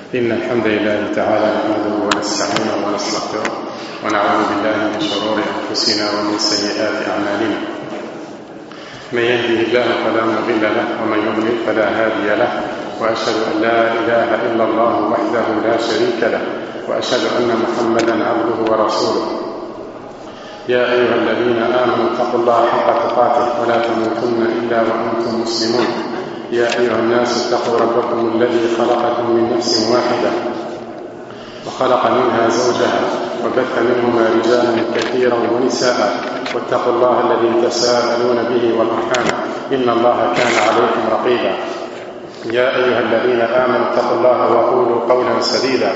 إن الحمد لله تعالى نحمده ونستعينه ونستغفره ونعوذ بالله من شرور أنفسنا ومن سيئات أعمالنا. من يهده الله فلا مضل له ومن يضلل فلا هادي له، وأشهد أن لا إله إلا الله وحده لا شريك له، وأشهد أن محمدا عبده ورسوله. يا أيها الذين آمنوا اتقوا الله حق تقاته ولا تموتن إلا وأنتم مسلمون. يا أيها الناس اتقوا ربكم الذي خلقكم من نفس واحدة وخلق منها زوجها وبث منهما رجالا كثيرا ونساء، واتقوا الله الذي تساءلون به والأرحام إن الله كان عليكم رقيبا. يا أيها الذين آمنوا اتقوا الله وقولوا قولا سديدا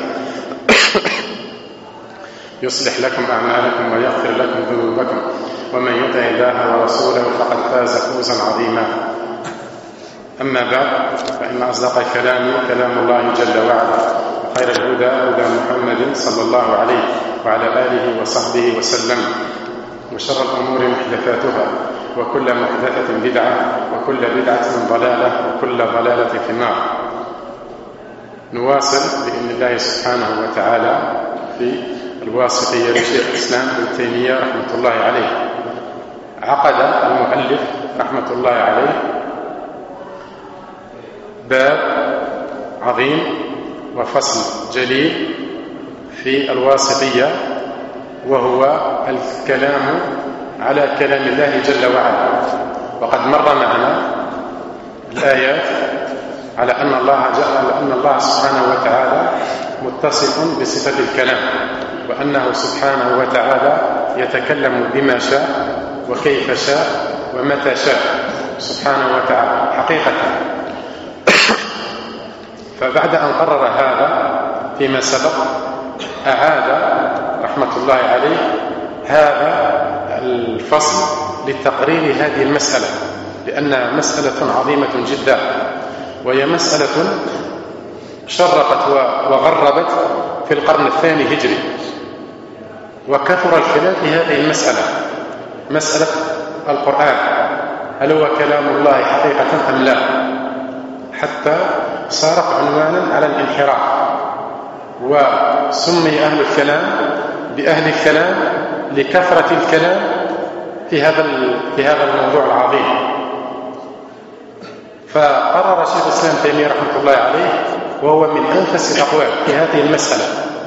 يصلح لكم أعمالكم ويغفر لكم ذنوبكم، ومن يطع الله ورسوله فقد فاز فوزا عظيما. أما بعد، فإن أصدق الكلام كلام الله جل وعلا، وخير الهدى هدى محمد صلى الله عليه وعلى آله وصحبه وسلم، وشر الأمور محدثاتها، وكل محدثة بدعة، وكل بدعة ضلالة، وكل ضلالة في النار. نواصل بإذن الله سبحانه وتعالى في الواسطية لشيخ الإسلام ابن تيمية رحمة الله عليه. عقد المؤلف رحمة الله عليه باب عظيم وفصل جليل في الواسطية، وهو الكلام على كلام الله جل وعلا. وقد مر معنا الآيات على أن الله سبحانه وتعالى متصف بصفة الكلام، وأنه سبحانه وتعالى يتكلم بما شاء وكيف شاء ومتى شاء سبحانه وتعالى حقيقة. فبعد أن قرر هذا فيما سبق، أعاد رحمة الله عليه هذا الفصل لتقرير هذه المسألة، لأنها مسألة عظيمة جدا، وهي مسألة شرقت وغربت في القرن الثاني هجري، وكثر الخلاف في هذه المسألة، مسألة القرآن هل هو كلام الله حقيقة أم لا، حتى صارت عنوانا على الانحراف، وسمي أهل الكلام بأهل الكلام لكثرة الكلام في هذا الموضوع العظيم. فقرر شيخ الإسلام تيمية رحمة الله عليه، وهو من أنفس الأقوال في هذه المسألة،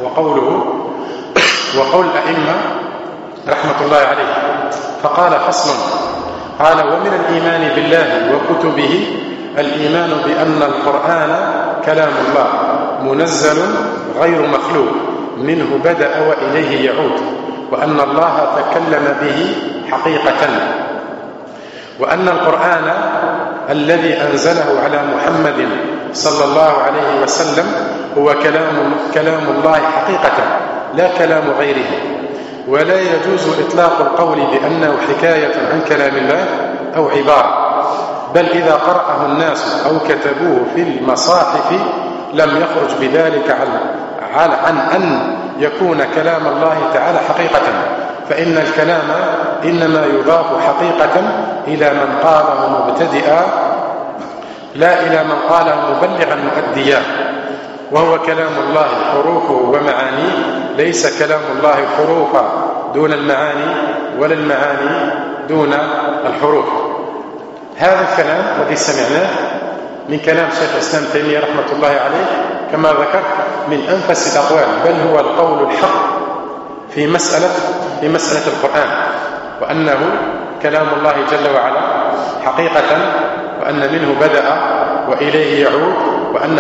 وقول الأئمة رحمة الله عليه. فقال فصل، قال: ومن الإيمان بالله وكتبه الإيمان بأن القرآن كلام الله منزل غير مخلوق، منه بدأ وإليه يعود، وأن الله تكلم به حقيقة، وأن القرآن الذي أنزله على محمد صلى الله عليه وسلم هو كلام الله حقيقة لا كلام غيره، ولا يجوز إطلاق القول بأنه حكاية عن كلام الله أو عبارة، بل إذا قرأه الناس أو كتبوه في المصاحف لم يخرج بذلك عن أن يكون كلام الله تعالى حقيقة، فإن الكلام إنما يضاف حقيقة إلى من قاله مبتدئا لا إلى من قاله مبلغا مؤديا، وهو كلام الله حروفه ومعانيه، ليس كلام الله حروفا دون المعاني ولا المعاني دون الحروف. هذا الكلام الذي سمعناه من كلام شيخ الإسلام تيمية رحمة الله عليه كما ذكرت من أنفس الأقوال، بل هو القول الحق في مسألة القرآن، وأنه كلام الله جل وعلا حقيقة، وأن منه بدأ وإليه يعود، وأنه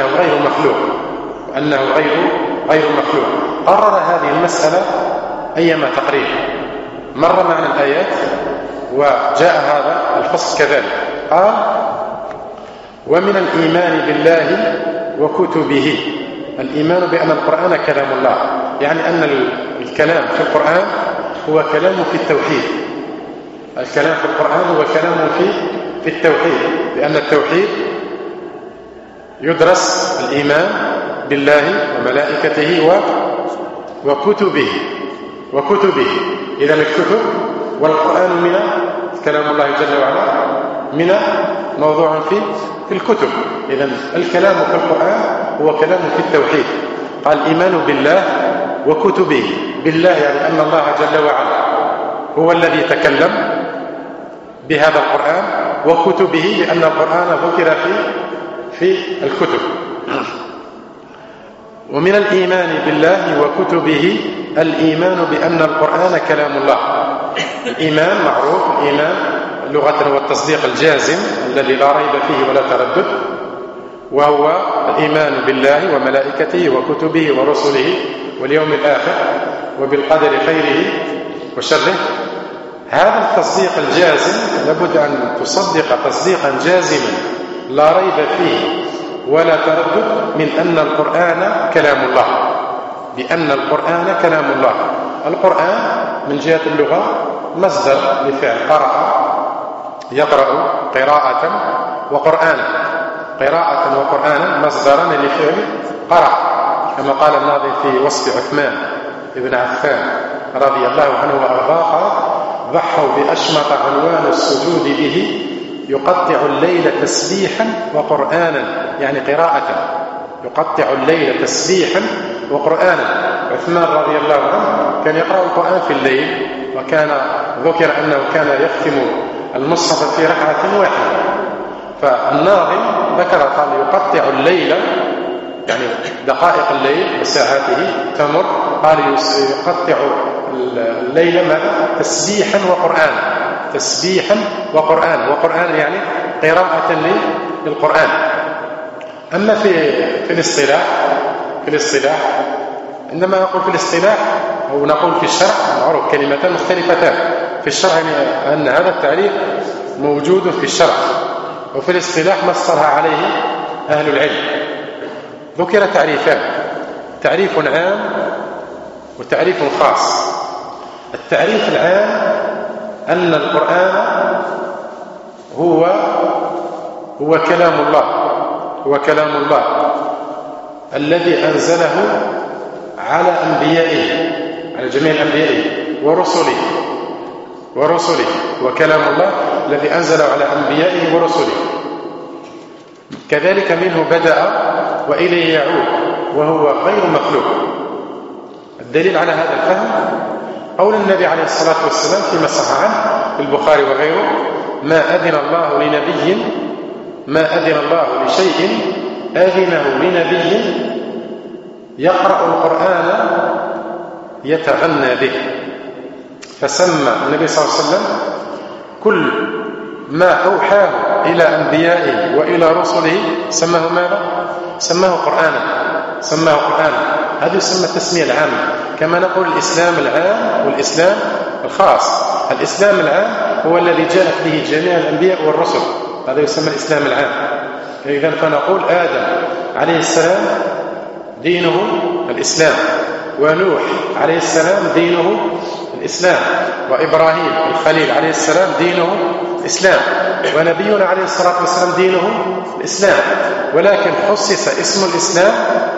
غير مخلوق. قرر هذه المسألة أيما تقرير. مر معنا الآيات وجاء هذا الفصل كذلك. قال: ومن الإيمان بالله وكتبه، الإيمان بأن القرآن كلام الله، يعني أن الكلام في القرآن هو كلام في التوحيد. الكلام في القرآن هو كلام في التوحيد، لأن التوحيد يدرس الإيمان بالله وملائكته وكتبه. إذن الكتب والقرآن من كلام الله جل وعلا من موضوع في الكتب. إذن الكلام في القرآن هو كلام في التوحيد. قال الإيمان بالله وكتبه. بالله يعني أن الله جل وعلا هو الذي تكلم بهذا القرآن، وكتبه لأن القرآن ذكر في الكتب. ومن الإيمان بالله وكتبه الإيمان بأن القرآن كلام الله. الإيمان معروف، الإيمان لغة هو التصديق الجازم الذي لا ريب فيه ولا تردد، وهو الإيمان بالله وملائكته وكتبه ورسله واليوم الآخر وبالقدر خيره وشره. هذا التصديق الجازم لابد أن تصدق تصديقا جازما لا ريب فيه ولا تردد من أن القرآن كلام الله، بأن القرآن كلام الله. القرآن من جهة اللغة مصدر لفعل قرأ، يقرأ قراءة وقرآنا، قراءة وقرآنا مصدران لفعل قرأ، كما قال الناظم في وصف عثمان بن عفان رضي الله عنه وأرضاه: ضحوا بأشمط عنوان السجود به يقطع الليل تسبيحا وقرآنا، يعني قراءة، يقطع الليل تسبيحا وقرآنا. عثمان رضي الله عنه كان يقرأ القرآن في الليل، وكان ذكر أنه كان يختم المصحف في ركعة واحدة. فالناظم ذكر قال يقطع الليل، يعني دقائق الليل وساعاته تمر، قال يقطع الليل ماذا؟ تسبيحا وقرآنا، تسبيحا وقرآنا، وقرآن يعني قراءة للقرآن. أما في الاصطلاح عندما نقول في الاصطلاح أو نقول في الشرع معروف كلمتان مختلفتان. في الشرع يعني أن هذا التعريف موجود في الشرع، وفي الاصطلاح ما اصطلح عليه أهل العلم. ذكر تعريفان: تعريف عام وتعريف خاص. التعريف العام أن القرآن هو كلام الله، هو كلام الله الذي أنزله على أنبيائه، على جميع أنبيائه ورسله، وكلام الله الذي أنزله على أنبيائه ورسله. كذلك منه بدأ وإليه يعود، وهو غير مخلوق. الدليل على هذا الفهم قول النبي عليه الصلاة والسلام فيما صح عنه في البخاري وغيره: ما أذن الله لشيء أذنه لنبي يقرأ القرآن يتغنى به. فسمى النبي صلى الله عليه وسلم كل ما أوحاه إلى أنبيائه وإلى رسله سماه ماذا؟ سماه قرآنا. هذا يسمى التسمية العامة، كما نقول الإسلام العام والإسلام الخاص. الإسلام العام هو الذي جاءت به جميع الأنبياء والرسل، هذا يسمى الإسلام العام. إذن فنقول آدم عليه السلام دينه الإسلام، ونوح عليه السلام دينه الإسلام، وإبراهيم الخليل عليه السلام دينه الإسلام، ونبينا عليه الصلاة والسلام دينه الإسلام. ولكن خصص اسم الإسلام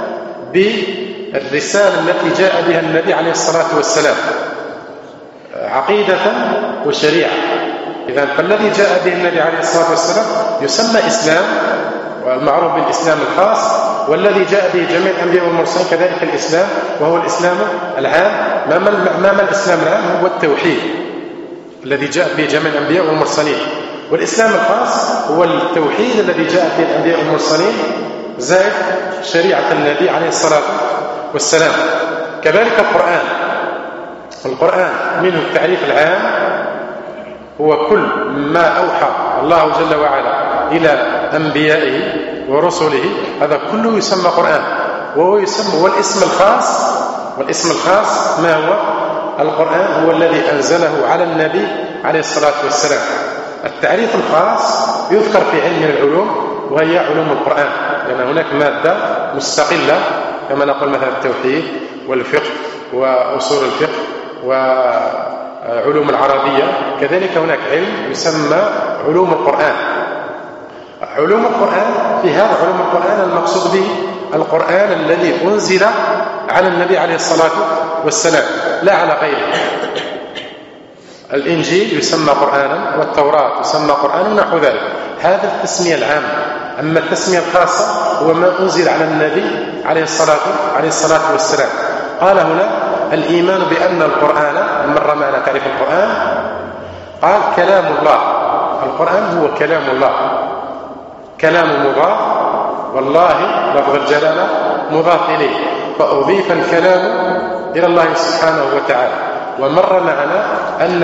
بالرسالة التي جاء بها النبي عليه الصلاة والسلام، عقيدة وشريعة. إذن فالذي جاء به النبي عليه الصلاة والسلام يسمى إسلام، والمعروف بالإسلام الخاص، والذي جاء به جميع الأنبياء والمرسلين كذلك الإسلام، وهو الإسلام العام. ما الإسلام العام؟ هو التوحيد الذي جاء به جميع الأنبياء والمرسلين. والإسلام الخاص هو التوحيد الذي جاء به الأنبياء والمرسلين زائد شريعة النبي عليه الصلاة والسلام. كذلك القرآن منه التعريف العام هو كل ما أوحى الله جل وعلا إلى أنبيائه ورسله، هذا كله يسمى قرآن. وهو يسمى والاسم الخاص ما هو؟ القرآن هو الذي أنزله على النبي عليه الصلاة والسلام. التعريف الخاص يذكر في علم العلوم وهي علوم القرآن، لأن هناك مادة مستقلة كما نقول مثلا التوحيد والفقه وأصول الفقه وعلوم العربية. كذلك هناك علم يسمى علوم القرآن. علوم القرآن، في هذا علوم القرآن المقصود به القرآن الذي أنزل على النبي عليه الصلاة والسلام لا على غيره. الإنجيل يسمى قرآنا، والتوراة يسمى قرآنا ونحو ذلك. هذا التسمية العامة. أما التسمية الخاصة هو ما أنزل على النبي عليه الصلاة والسلام. قال هنا الإيمان بأن القرآن، مر معنا تعريف القرآن، قال كلام الله. القرآن هو كلام الله، كلام مضاف، والله لفظ الجلالة مضاف إليه، فأضيف الكلام إلى الله سبحانه وتعالى. ومر معنا أن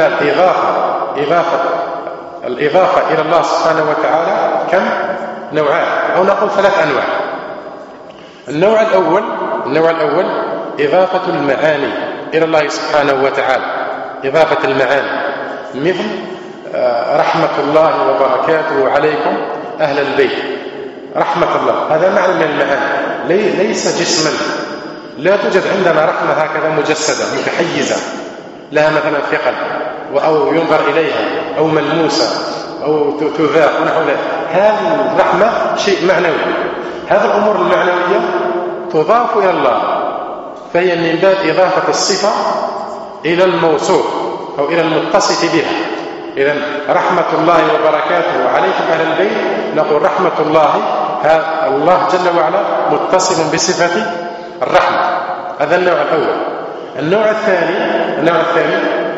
الإضافة إلى الله سبحانه وتعالى كم نوعان، أو نقول 3 أنواع. النوع الأول إضافة المعاني إلى الله سبحانه وتعالى، إضافة المعاني، مثل رحمة الله وبركاته عليكم أهل البيت، رحمة الله، هذا معنى من المعاني، ليس جسما. لا توجد عندنا رحمة هكذا مجسدة متحيزة لها مثلا ثقل أو ينظر إليها أو ملموسة أو تذاق ونحو ذلك. هذه الرحمة شيء معنوي. هذه الأمور المعنوية تضاف إلى الله، فهي من باب إضافة الصفة إلى الموصوف أو إلى المتصف بها. إذن رحمة الله وبركاته عليكم أهل البيت، نقول رحمة الله، الله جل وعلا متصف بصفة الرحمة. هذا النوع الأول. النوع الثاني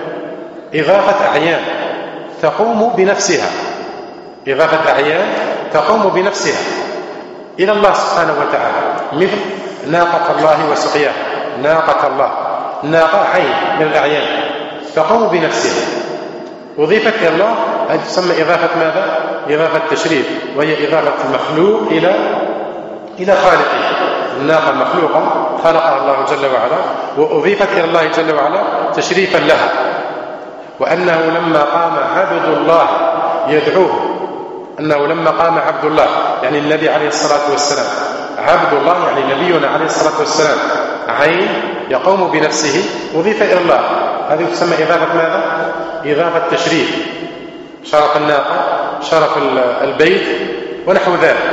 إضافة أعيان تقوم بنفسها، إضافة أعيان تقوم بنفسها إلى الله سبحانه وتعالى، مثل ناقة الله وسقياها، ناقة الله، ناقة عين من الأعيان تقوم بنفسها، أضيفت إلى الله. هذه تسمى إضافة ماذا؟ إضافة تشريف، وهي إضافة المخلوق إلى خالقه. الناقة مخلوقة خلقها الله جل وعلا، وأضيفت إلى الله جل وعلا تشريفا لها. وأنه لما قام عبد الله يدعوه، أنه لما قام عبد الله يعني النبي عليه الصلاة والسلام، عبد الله يعني نبينا عليه الصلاة والسلام، عين يقوم بنفسه، أضيف إلى الله. هذه تسمى إضافة ماذا؟ إضافة تشريف، شرف الناقة، شرف البيت ونحو ذلك.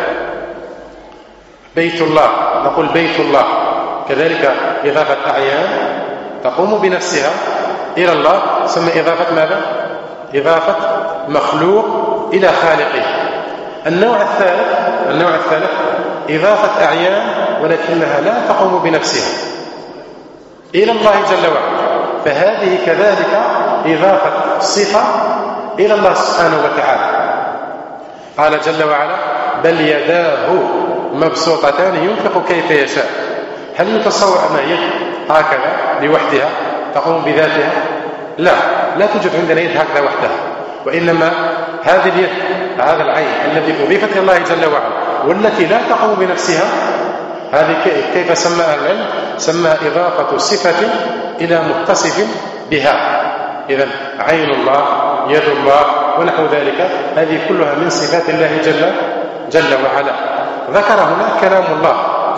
بيت الله، نقول بيت الله، كذلك إضافة أعيان تقوم بنفسها إلى الله، تسمى إضافة ماذا؟ إضافة مخلوق إلى خالقه. النوع الثالث إضافة أعيان ولكنها لا تقوم بنفسها إلى الله جل وعلا، فهذه كذلك إضافة صفة إلى الله سبحانه وتعالى. قال جل وعلا بل يداه مبسوطتان ينفق كيف يشاء. هل يتصور أن يد هكذا لوحدها تقوم بذاتها؟ لا توجد عندنا يد هكذا وحدها، وإنما هذه اليد، هذا العين التي أضيفت إلى الله جل وعلا والتي لا تقوم بنفسها، هذه كيف سماها العلم؟ سماها إضافة صفة إلى متصف بها. إذن عين الله، يد الله ونحو ذلك، هذه كلها من صفات الله جل وعلا. ذكر هنا كلام الله،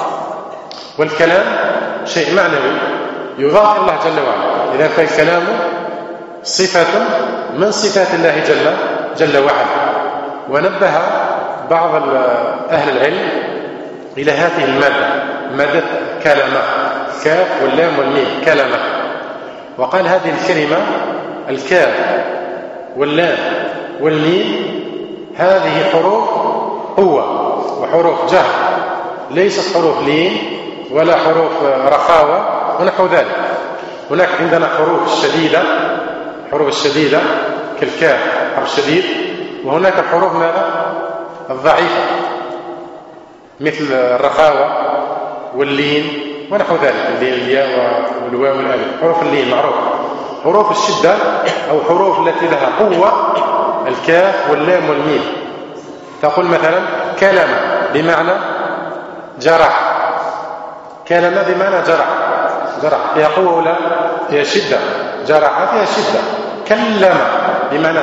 والكلام شيء معنوي يضاف إلى الله جل وعلا. إذن فالكلام صفة من صفات الله جل وعلا. ونبه بعض أهل العلم إلى هذه مادة كلمة، الكاف واللام والميم، كلمة. وقال هذه الكلمة الكاف واللام والميم هذه حروف قوة وحروف جهر، ليست حروف لين ولا حروف رخاوة ونحو ذلك. هناك عندنا حروف الشديدة كالكاف حرف شديد، وهناك الحروف ماذا؟ الضعيفة مثل الرخاوة واللين ونحو ذلك، اللين الياء والواو والالف، حروف اللين معروف. حروف الشدة أو حروف التي لها قوة الكاف واللام والميم. تقول مثلا كلمة بمعنى جرح، كلمة بمعنى جرح فيها قوة ولا فيها شدة؟ جرح فيها شدة. كلم بمعنى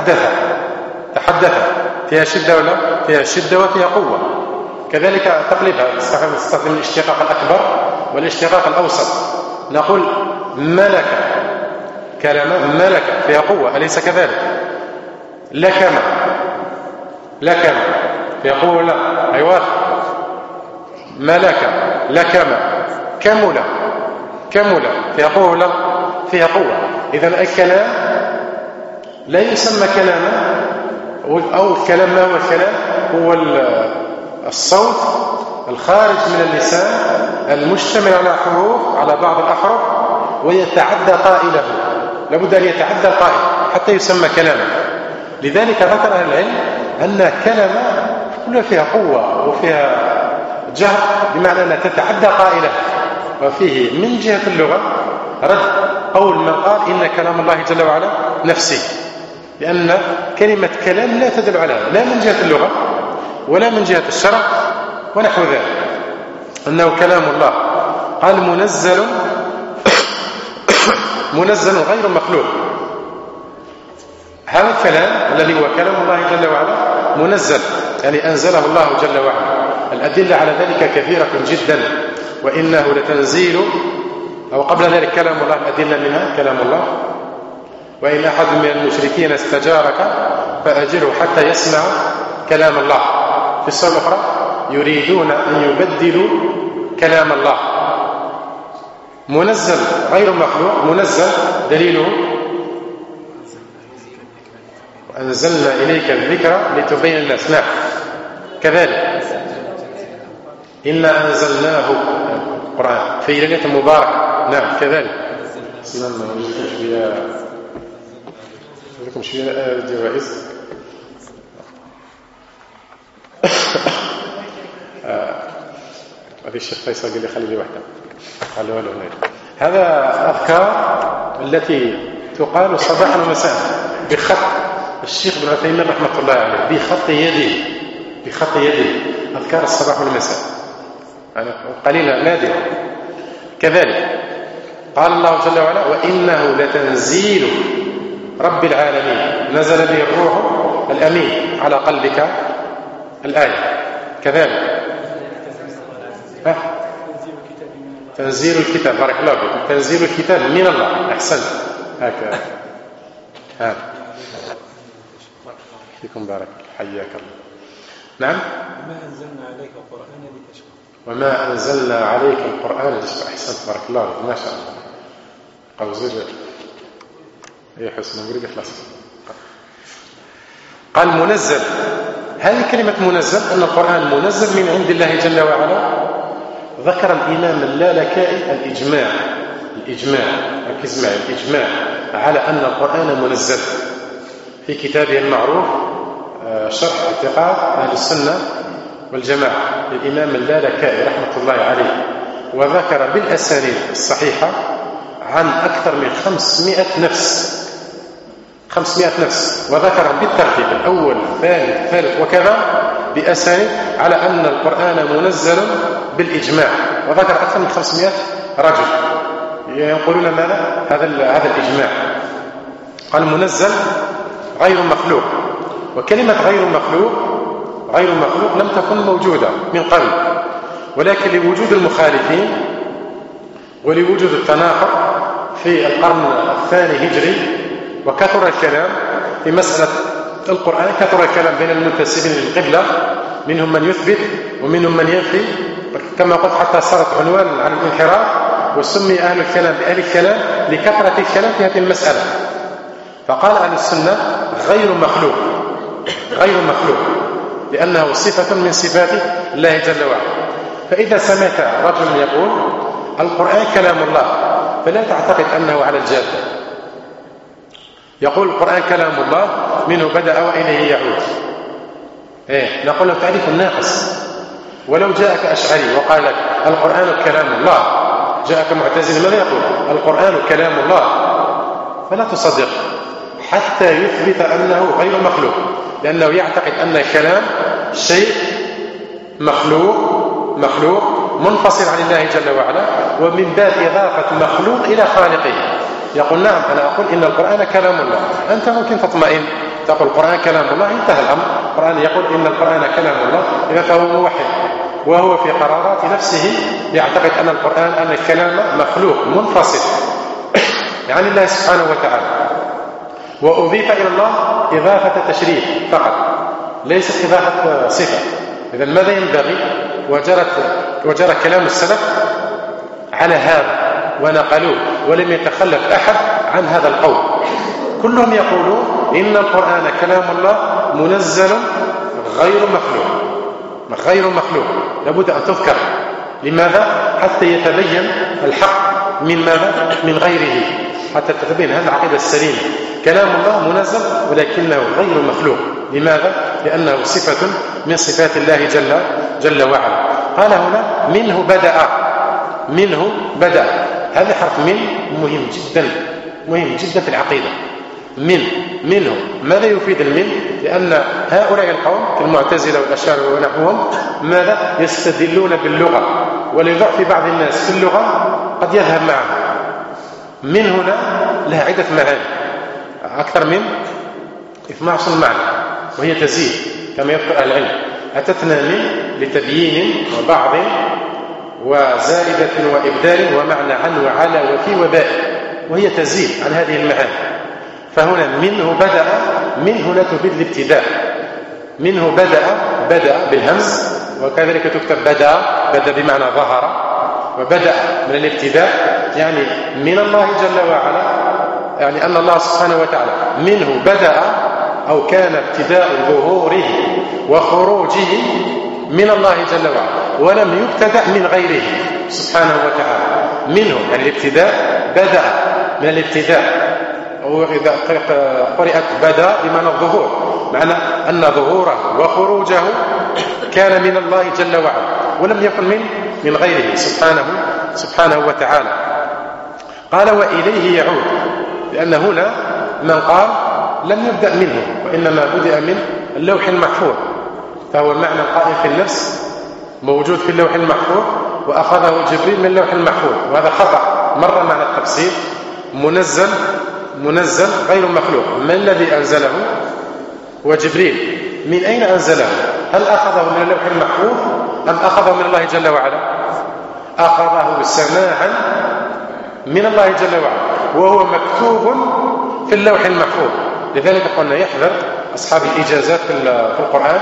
تحدث فيها شدة ولا فيها شدة وفيها قوة. كذلك تقلبها، تستخدم الاشتقاق الأكبر والاشتقاق الأوسط. نقول ملك، كلمة ملك فيها قوة، أليس كذلك؟ لكم فيها قوة ولا؟ أيوة. ملك، لكم، كمل فيها قوة ولا؟ فيها قوة. إذن الكلام لا يسمى كلاما، أو الكلام ما هو الكلام؟ هو الصوت الخارج من اللسان المشتمل على حروف، على بعض الأحرف، ويتعدى قائله، لابد أن يتعدى القائل حتى يسمى كلاما. لذلك ذكر أهل العلم أن كلمة كلها فيها قوة وفيها جهر، بمعنى أنها تتعدى قائله. وفيه من جهة اللغة رد قول من قال إن كلام الله جل وعلا نفسي، لأن كلمة كلام لا تدل على لا من جهة اللغة ولا من جهة الشرع ونحو ذلك، أنه كلام الله. قال منزل غير مخلوق. هذا الكلام الذي هو كلام الله جل وعلا منزل، يعني أنزله الله جل وعلا. الأدلة على ذلك كثيرة جدا، وإنه لتنزيل، أو قبل ذلك كلام الله، الأدلة منها كلام الله: وإن أحد من المشركين استجارك فأجره حتى يسمع كلام الله. في السورة الأخرى: يريدون أن يبدلوا كلام الله. منزل غير مخلوق، منزل دليله: وأنزلنا إليك الذكر لتبين الناس. نعم كذلك إنا أنزلناه القرآن في ليلة مباركة. نعم كذلك. لكم شوية جوائز. هذه الشيخ فيصل قال لي خلي لي واحدة. قالوا له هذا أذكار التي تقال صباحا ومساء بخط الشيخ ابن عثيمين رحمة الله عليه، بخط يده أذكار الصباح والمساء، يعني قليلا نادرا. كذلك قال الله جل وعلا: وإنه لتنزيل رب العالمين نزل به الروح الأمين على قلبك. الآية كذلك تنزيل الكتاب. بارك الله فيكم. تنزيل الكتاب من الله. أحسنت. هكذا. فيكم بارك. حياك الله. نعم. وما أنزلنا عليك القرآن لتشقى. وما أنزلنا عليك القرآن لتشقى. أحسنت. بارك الله فيك. ما شاء الله. قوزير يا حسن مريق خلاص. قال منزل. هذه كلمة منزل، أن القرآن منزل من عند الله جل وعلا. ذكر الإمام اللالكائي الإجماع ركز معي، الإجماع على أن القرآن منزل في كتابه المعروف شرح اعتقاد أهل السنة والجماعة للإمام اللالكائي رحمة الله عليه، وذكر بالأسانيد الصحيحة عن أكثر من 500 نفس، وذكرهم بالترتيب: الأول الثالث وكذا، بأسانيد على أن القرآن منزل بالإجماع، وذكر أكثر من 500 رجل يقولون ماذا؟ هذا الإجماع. قال منزل غير مخلوق. وكلمة غير مخلوق لم تكن موجودة من قبل، ولكن لوجود المخالفين ولوجود التناقض في القرن الثاني هجري، وكثر الكلام في مسألة القرآن، كثر الكلام بين المنتسبين للقبلة، منهم من يثبت ومنهم من ينفي، كما قلت حتى صارت عنوان عن الانحراف، وسمي أهل الكلام بأهل الكلام لكثرة الكلام في هذه المسألة. فقال أهل السنة غير مخلوق، لأنه صفة من صفات الله جل وعلا. فإذا سمعت رجل يقول القرآن كلام الله، فلا تعتقد أنه على الجادة. يقول القرآن كلام الله، منه بدأ وإليه يعود. نقول له تعريف الناقص. ولو جاءك أشعري وقال لك القرآن كلام الله، جاءك معتزلي ماذا يقول؟ القرآن كلام الله، فلا تصدق حتى يثبت أنه غير مخلوق، لأنه يعتقد أن الكلام شيء مخلوق منفصل عن الله جل وعلا، ومن باب إضافة مخلوق إلى خالقه. يقول نعم أنا أقول إن القرآن كلام الله، أنت ممكن تطمئن تقول القرآن كلام الله، انتهى الأمر. القرآن يقول إن القرآن كلام الله، إذا فهو موحد، وهو في قرارات نفسه يعتقد أن القرآن أن الكلام مخلوق منفصل عن الله سبحانه وتعالى، وأضيف إلى الله إضافة تشريف فقط، ليست إضافة صفة. إذن ماذا ينبغي؟ وجرى كلام السلف على هذا ونقلوه، ولم يتخلف أحد عن هذا القول. كلهم يقولون إن القرآن كلام الله منزل غير مخلوق، غير مخلوق، لابد أن تذكر. لماذا؟ حتى يتبين الحق من ماذا؟ من غيره، حتى تتبين هذه العقيدة السليمة. كلام الله منزل ولكنه غير مخلوق. لماذا؟ لأنه صفة من صفات الله جل وعلا. قال هنا منه بدأ. هذا حرف من مهم جدا في العقيدة. منه ماذا يفيد المن؟ لأن هؤلاء القوم كالمعتزلة والأشاعرة ونحوهم ماذا؟ يستدلون باللغة، ولضعف بعض الناس في اللغة قد يذهب معه. من هنا لها عدة معاني، أكثر من 12 معنى، وهي تزيد كما يذكر أهل العلم. أتتنا من لتبيين وبعض وزائدة وإبدال ومعنى عن وعلى وفي وباء، وهي تزيد عن هذه المعاني. فهنا منه بدأ، من هنا تفيد الابتداء. منه بدأ بالهمز، وكذلك تكتب بدأ بمعنى ظهر، وبدأ من الابتداء يعني من الله جل وعلا، يعني أن الله سبحانه وتعالى منه بدأ، أو كان ابتداء ظهوره وخروجه من الله جل وعلا، ولم يبتدأ من غيره سبحانه وتعالى. منه يعني الابتداء، بدأ من الابتداء، وإذا قرأت بدأ بمعنى الظهور، معنى أن ظهوره وخروجه كان من الله جل وعلا، ولم يكن من غيره سبحانه وتعالى. قال وإليه يعود، لأن هنا من قال لم يبدأ منه، وإنما بدأ من اللوح المحفوظ، فهو المعنى القائم في النفس موجود في اللوح المحفوظ، وأخذه جبريل من اللوح المحفوظ، وهذا خطأ. مر معنا التفسير. منزل غير مخلوق، ما الذي أنزله؟ وجبريل. من أين أنزله؟ هل أخذه من اللوح المحفوظ أم أخذه من الله جل وعلا؟ أخذه سماعا من الله جل وعلا، وهو مكتوب في اللوح المحفوظ. لذلك قلنا يحذر أصحاب الإجازات في القرآن،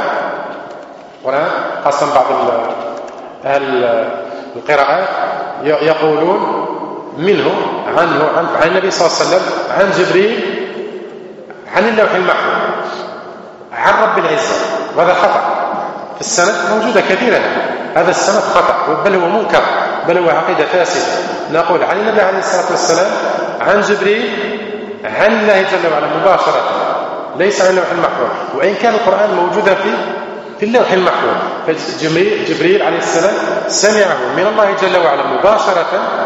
خاصة بعض أهل القراءات يقولون منه عن النبي صلى الله عليه وسلم، عن جبريل، عن اللوح المحفوظ، عن رب العزة، وهذا خطأ. في السند موجودة كثيرا، هذا السند خطأ، بل هو منكر، بل هو عقيدة فاسدة. نقول عن النبي عليه الصلاة والسلام، عن جبريل، عن الله جل وعلا مباشرة، ليس عن اللوح المحفوظ، وإن كان القرآن موجودا في اللوح المحفوظ. فجبريل عليه السلام سمعه من الله جل وعلا مباشرة،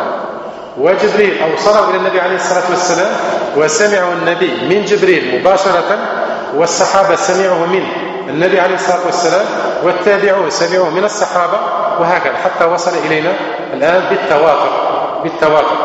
وجبريل أوصله إلى النبي عليه الصلاة والسلام، وسمعه النبي من جبريل مباشرة، والصحابة سمعوه من النبي عليه الصلاة والسلام، والتابعون سمعوه من الصحابة، وهكذا حتى وصل إلينا الآن بالتواتر.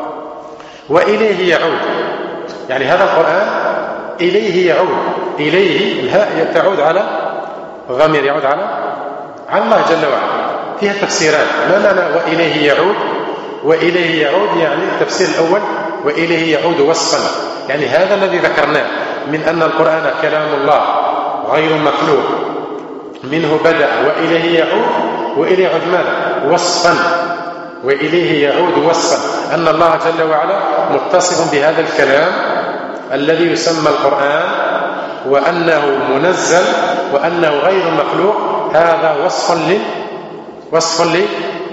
وإليه يعود، يعني هذا القرآن إليه يعود. إليه الهاء تعود على ضمير يعود على الله جل وعلا. فيها تفسيرات. ما معنى وإليه يعود؟ وإليه يعود يعني التفسير الأول وإليه يعود وصفا، يعني هذا الذي ذكرناه من أن القرآن كلام الله غير مخلوق، منه بدأ وإليه يعود. وإليه يعود ماذا؟ وصفا. وإليه يعود وصفا، أن الله جل وعلا متصف بهذا الكلام الذي يسمى القرآن، وأنه منزل، وأنه غير مخلوق. هذا وصف لي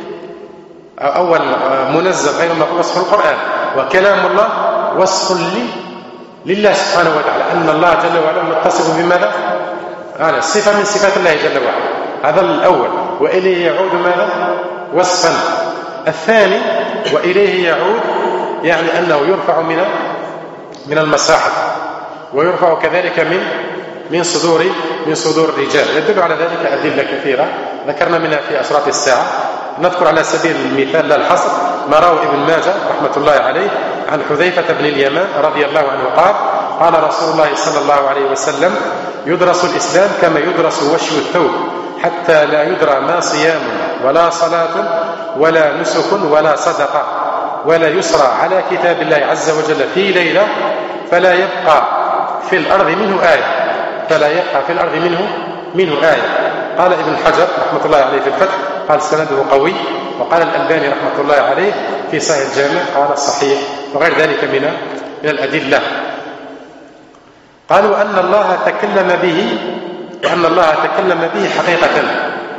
أول منزل غير مخلوق، وصف القرآن. وكلام الله وصف لله سبحانه وتعالى، أن الله جل وعلا متصف بماذا؟ صفة من صفات الله جل وعلا. هذا الأول. وإليه يعود ماذا؟ وصفا. الثاني وإليه يعود يعني أنه يرفع من المصاحف، ويرفع كذلك من صدور الرجال. يدل على ذلك أدلة كثيرة ذكرنا منها في أشراط الساعة. نذكر على سبيل المثال لا الحصر ما روى ابن ماجه رحمة الله عليه عن حذيفة بن اليمان رضي الله عنه قال رسول الله صلى الله عليه وسلم: يدرس الإسلام كما يدرس وشي الثوب، حتى لا يدرى ما صيام ولا صلاة ولا نسك ولا صدقة، ولا يسرى على كتاب الله عز وجل في ليلة فلا يبقى في الأرض منه آية. قال ابن حجر رحمة الله عليه في الفتح قال سنده قوي، وقال الألباني رحمة الله عليه في صحيح الجامع قال صحيح، وغير ذلك من الأدلة. قالوا أن الله تكلم به حقيقة،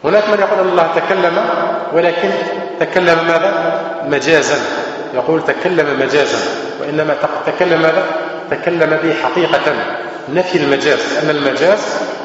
هناك من يقول أن الله تكلم ولكن تكلم ماذا؟ مجازا، يقول تكلم مجازا، وإنما تكلم ماذا؟ تكلم به حقيقة، نفي المجاز، لأن المجاز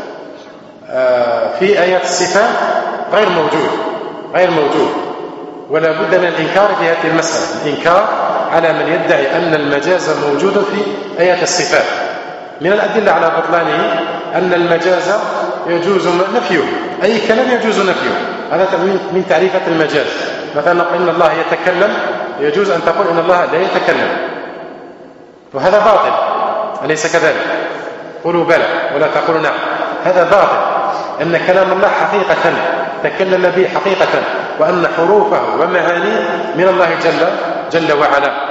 في آيات الصفات غير موجود، ولا بد من الإنكار في هذه المسألة، الإنكار على من يدعي أن المجاز موجود في آيات الصفات. من الأدلة على بطلانه أن المجاز يجوز نفيه، أي كلام يجوز نفيه، هذا من تعريفات المجاز. مثلا نقول إن الله يتكلم، يجوز أن تقول إن الله لا يتكلم، وهذا باطل، أليس كذلك؟ قولوا بلى ولا تقولوا نعم، هذا باطل، أن كلام الله حقيقة تكلم به حقيقة، وأن حروفه ومعانيه من الله جل وعلا.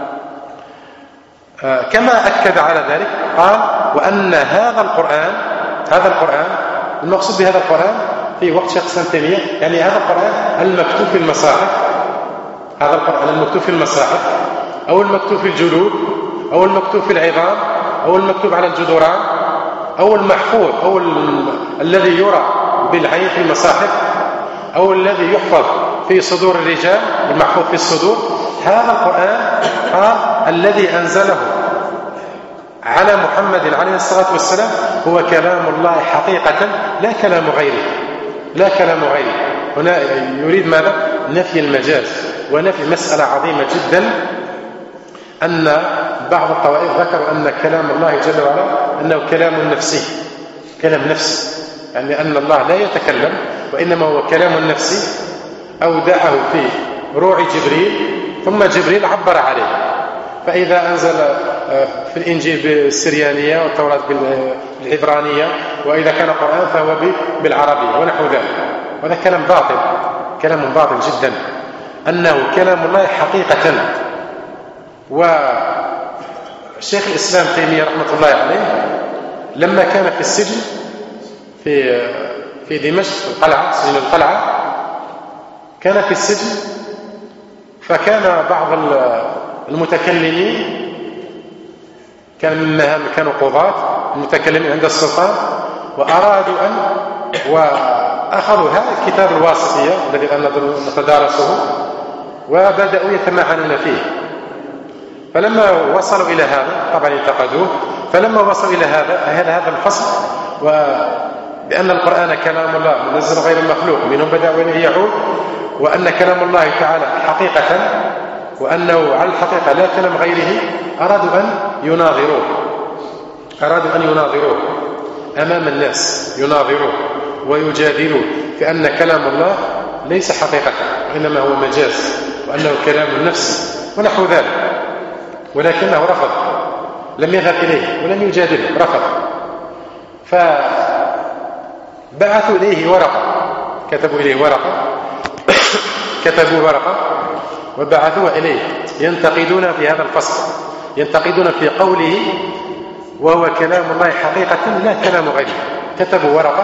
كما أكد على ذلك قال وأن هذا القرآن المقصود بهذا القرآن في وقت شيخ الإسلام تيمية، يعني هذا القرآن المكتوب في المصاحف، هذا القرآن المكتوب في المصاحف أو المكتوب في الجلود أو المكتوب في العظام أو المكتوب على الجدران أو المحفوظ أو الذي يرى بالعين في المصاحف أو الذي يحفظ في صدور الرجال، المحفوظ في الصدور، هذا القرآن قال الذي أنزله على محمد عليه الصلاة والسلام هو كلام الله حقيقة، لا كلام غيره. هنا يريد ماذا؟ نفي المجاز ونفي مسألة عظيمة جدا، أن بعض الطوائف ذكروا أن كلام الله جل وعلا أنه كلام نفسي، يعني أن الله لا يتكلم وإنما هو كلام نفسي أودعه في روع جبريل، ثم جبريل عبر عليه، فإذا أنزل في الإنجيل بالسريانية والتوراة بالعبرانية، وإذا كان قرآن فهو بالعربية ونحو ذلك. وهذا كلام باطل جدا، أنه كلام الله حقيقة. وشيخ الإسلام تيمية رحمة الله عليه لما كان في السجن في دمشق سجن القلعة، كان في السجن، فكان بعض المتكلمين كانوا قضاة المتكلمين عند السلطان، وأرادوا وأخذوا هذا الكتاب الواسطية الذي نتدارسه وبدأوا يتمعنون فيه. فلما وصلوا إلى هذا طبعا انتقدوه، فلما وصلوا إلى هذا الفصل بأن القرآن كلام الله منزل غير المخلوق، منهم بدأ وإليه يعود، وأن كلام الله تعالى حقيقة، وأنه على الحقيقة لا كلام غيره، أرادوا أن يناظروه أمام الناس، يناظروه ويجادلوه في أن كلام الله ليس حقيقة وإنما هو مجاز، وأنه كلام نفسي ونحو ذلك، ولكنه رفض، لم يذهب إليه ولم يجادله، رفض. فبعثوا إليه ورقة، كتبوا ورقة وبعثوها إليه، ينتقدون في هذا الفصل، ينتقدون في قوله وهو كلام الله حقيقة لا كلام غيره. كتبوا ورقة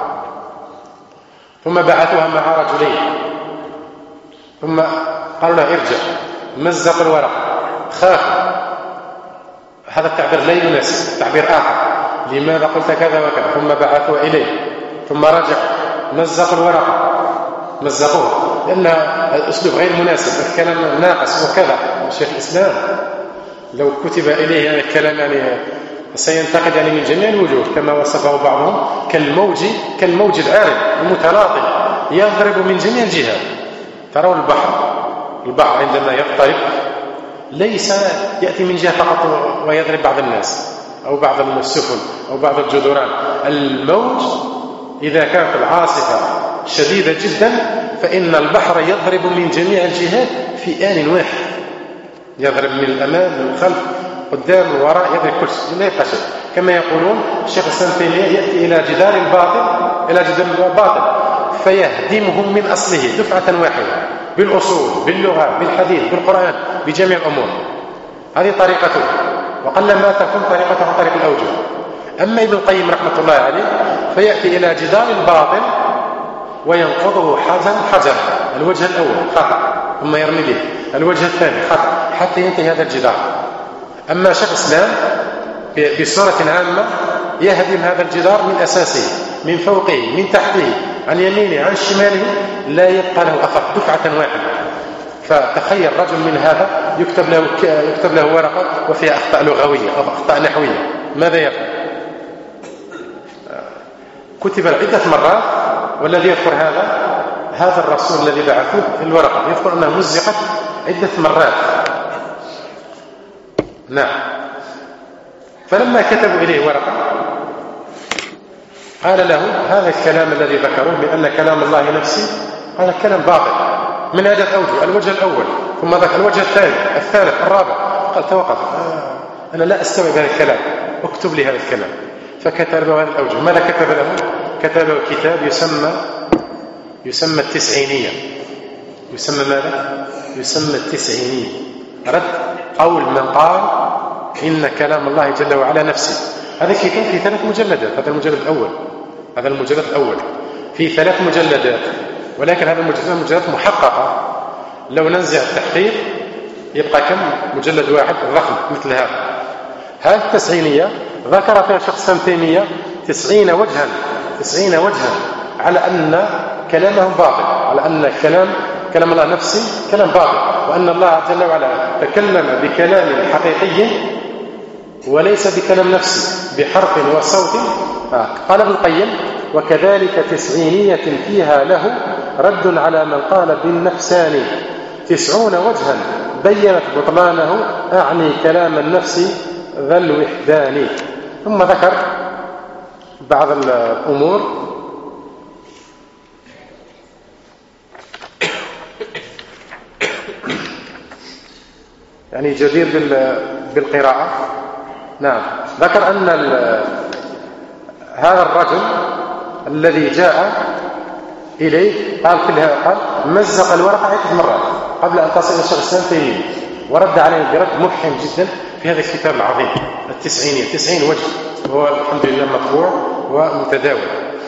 ثم بعثوها مع رجلين، ثم قالوا له ارجع، مزقوا الورقة، خافوا، هذا التعبير لا يناسب، تعبير آخر، لماذا قلت كذا وكذا، ثم بعثوا إليه، ثم رجعوا، مزقوا الورقة، مزقوها، لأن الأسلوب غير مناسب، الكلام ناقص وكذا. شيخ الإسلام لو كتب إليه يعني الكلام يعني سينتقد يعني من جميع الوجوه، كما وصفه بعضهم كالموج العارض المتلاطم يضرب من جميع الجهات. تروا البحر عندما يضطرب ليس يأتي من جهة فقط ويضرب بعض الناس أو بعض السفن أو بعض الجدران. الموج إذا كانت العاصفة شديدة جدا فإن البحر يضرب من جميع الجهات في آن واحد، يضرب من الأمام من الخلف قدام الوراء، يضرب كل شيء، لا يبقى شيء. كما يقولون الشيخ الإسلام تيمية يأتي إلى جدار الباطل فيهدمهم من أصله دفعة واحدة، بالأصول، باللغة، بالحديث، بالقرآن، بجميع الأمور. هذه طريقته، وقلما تكون طريقته طريق الأوجه. أما ابن القيم رحمة الله عليه فيأتي إلى جدار الباطل وينقضه حجر، الوجه الأول خطأ ثم يرمي به، الوجه الثاني خطأ، حتى ينتهي هذا الجدار. أما شيخ الإسلام بصورة عامة يهدم هذا الجدار من أساسه، من فوقه، من تحته، عن يمينه عن شماله لا يبقى له أثر دفعة واحدة. فتخيل رجل من هذا يكتب له ورقة وفيها أخطاء لغوية أو أخطاء نحوية، ماذا يفعل؟ كتب عدة مرات، والذي يذكر هذا الرسول الذي بعثوه في الورقة يذكر أنها مزقت عدة مرات. نعم. فلما كتبوا إليه ورقة قال له هذا الكلام الذي ذكروه بأن كلام الله نفسي هذا كلام باطل من عدة أوجه. الوجه الأول، ثم ذكر الوجه الثاني، الثالث، الرابع. قال توقف، أنا لا أستوعب هذا الكلام، اكتب لي هذا الكلام. فكتب له هذه الأوجه. ماذا كتب له؟ كتب له كتاب يسمى التسعينية. يسمى ماذا؟ يسمى التسعينية، رد قول من قال إن كلام الله جل وعلا نفسي. هذا الكتاب في 3 مجلدات. هذا المجلد الأول في 3 مجلدات، ولكن هذا المجلدات محققة. لو ننزع التحقيق يبقى كم مجلد واحد ضخم مثل هذا. هذه التسعينية ذكر فيها شخص تيمية 90 وجها على أن كلامهم باطل، على أن كلام الله نفسي كلام باطل، وأن الله جل وعلا تكلم بكلام حقيقي وليس بكلام نفسي بحرف وصوت. قال ابن القيم وكذلك تسعينية فيها له رد على من قال بالنفساني 90 وجها بيّنت بطلانه أعني كلام النفس ذا الوحداني. ثم ذكر بعض الأمور يعني جدير بالقراءة. نعم. ذكر أن هذا الرجل الذي جاء إليه قال مزق الورقة 10 مرات قبل أن تصل إلى الشيخ الإسلام تيمية، ورد عليه برد مفحم جدا في هذا الكتاب العظيم التسعينية، 90 وجه، وهو الحمد لله مطبوع ومتداول.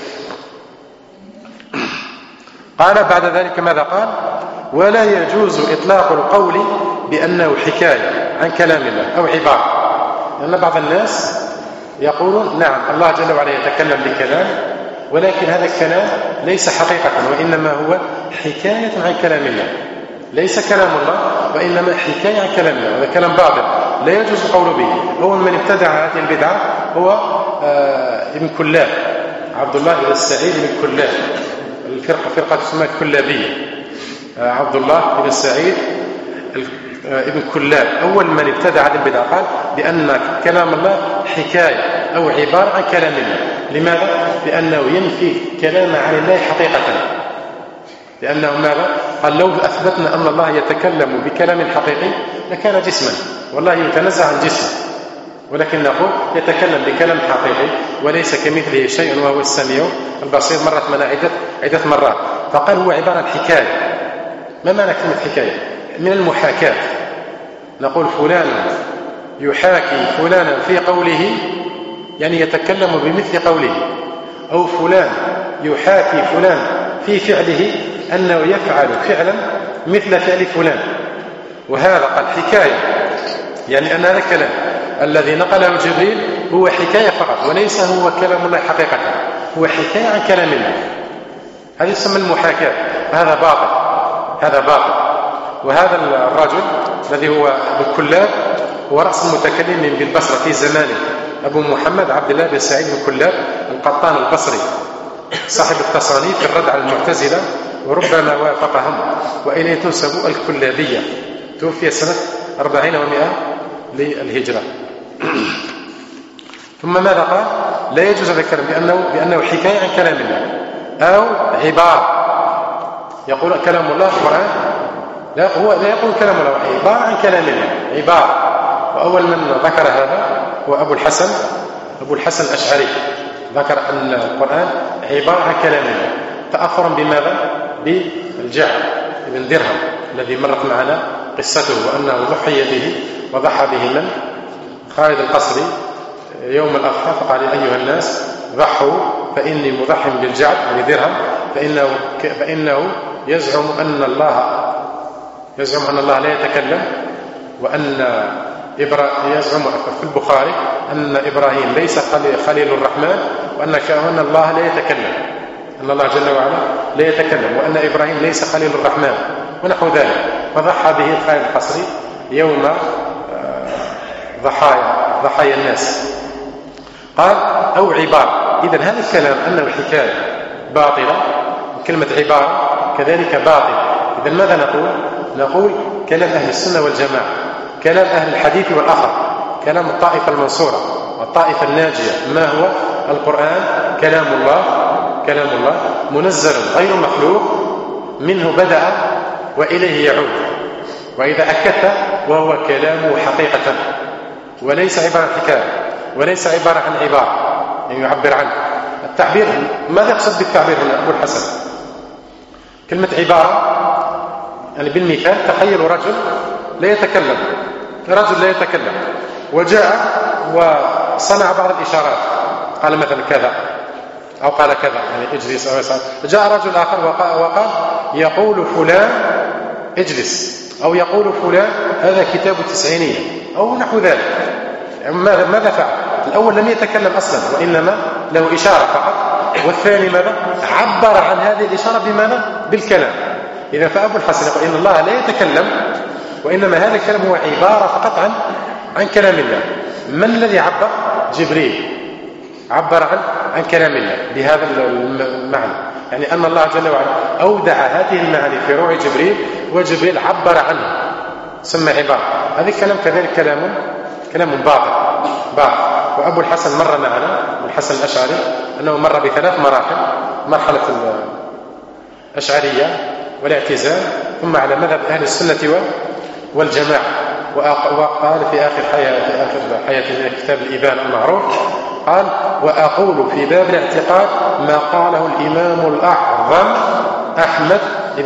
قال بعد ذلك ماذا قال؟ ولا يجوز إطلاق القول بأنه حكاية عن كلام الله أو عبارة. لأن بعض الناس يقولون نعم الله جل وعلا يتكلم بكلام، ولكن هذا الكلام ليس حقيقة، وإنما هو حكاية عن كلام الله، ليس كلام الله وإنما حكاية عن كلام الله. هذا كلام باطل لا يجوز القول به. أول من ابتدع هذه البدعة هو ابن كلاب، عبد الله بن السعيد بن كلاب، فرقة اسمها الكلابية. عبد الله بن السعيد ابن كلاب أول من ابتدع هذه البدعة قال بأن كلام الله حكاية أو عبارة عن كلام الله. لماذا؟ لأنه ينفي كلام عن الله حقيقة. لأنه ماذا؟ قال لو أثبتنا أن الله يتكلم بكلام حقيقي لكان جسما، والله يتنزع عن جسم، ولكن نقول يتكلم بكلام حقيقي وليس كمثله شيء وهو السميع البصير. مرت منا عدة مرات. فقال هو عبارة عن حكاية. ما معنى كلمة حكاية؟ من المحاكاة. نقول فلان يحاكي فلانا في قوله، يعني يتكلم بمثل قوله، أو فلان يحاكي فلان في فعله أنه يفعل فعلا مثل فعل فلان. وهذا قال حكاية، يعني أن هذا الكلام الذي نقله جبريل هو حكاية فقط، وليس هو كلام الله حقيقة، هو حكاية عن كلام الله. هذا يسمى المحاكاة. هذا باطل. وهذا الرجل الذي هو ابن كلاب هو رأس المتكلمين بالبصرة في زمانه، أبو محمد عبد الله بن سعيد بن كلاب القطان البصري، صاحب التصانيف في الرد على المعتزلة، وربما وافقهم، وإليه تنسب الكلابية. توفي سنة 40 و100 للهجرة. ثم ماذا قال؟ لا يجوز هذا الكلام بأنه حكاية عن كلام الله أو عبارة. يقول كلام الله في القرآن، هو لا يقول كلام الله، عبارة عن كلام الله، عبارة. وأول من ذكر هذا هو أبو الحسن الأشعري، ذكر أن القرآن عبارة عن كلام الله، تأثرا بماذا؟ بالجعد بن درهم الذي مرت معنا قصته، وأنه ضحي به وضحى به من؟ خالد القصري يوم الأضحى، فقال أيها الناس ضحوا فإني مضح بالجعد يعني درهم، فإنه يزعم أن الله لا يتكلم، وأن يزعم في البخاري أن إبراهيم ليس خليل الرحمن، وأن الله لا يتكلم. أن الله جل وعلا لا يتكلم، وأن إبراهيم ليس خليل الرحمن ونحو ذلك. فضحى به خالد القصري يوم ضحايا الناس. قال أو عبارة. إذن هذا الكلام أنه الحكاية باطلة، كلمة عبارة كذلك باطل. إذن ماذا نقول؟ نقول كلام أهل السنة والجماعة، كلام أهل الحديث والأثر، كلام الطائفة المنصورة والطائفة الناجية. ما هو؟ القرآن كلام الله منزل غير مخلوق، منه بدأ وإليه يعود. وإذا أكدت وهو كلامه حقيقة، وليس عبارة عن حكاية، وليس عبارة عن عبارة يعني يعبر عنه. التعبير ماذا يقصد بالتعبير هنا أبو الحسن؟ كلمة عبارة يعني بالمثال تخيلوا رجل لا يتكلم وجاء وصنع بعض الإشارات، قال مثلا كذا أو قال كذا يعني اجلس أو يسعد. جاء رجل آخر وقال يقول فلان اجلس، أو يقول فلان هذا كتاب التسعينية أو نحو ذلك. ماذا فعل؟ الأول لم يتكلم أصلا وإنما له إشارة فقط، والثاني ماذا؟ عبر عن هذه الإشارة بماذا؟ بالكلام. إذا فأبو الحسن يقول إن الله لا يتكلم، وإنما هذا الكلام هو عبارة فقط عن كلام الله. من الذي عبر؟ جبريل عبر عن كلام الله بهذا المعنى، يعني أن الله جل وعلا أودع هذه المعاني في روع جبريل، وجبريل عبر عنه سمى عبارة. هذا الكلام كذلك كلام باطل. وأبو الحسن مر معنا، أبو الحسن الأشعري، أنه مر بثلاث مراحل: مرحلة الأشعرية والاعتزال، ثم على مذهب أهل السنة والجماعة. وقال في آخر حياته كتاب الإبان المعروف، قال وأقول في باب الاعتقاد ما قاله الإمام الأعظم أحمد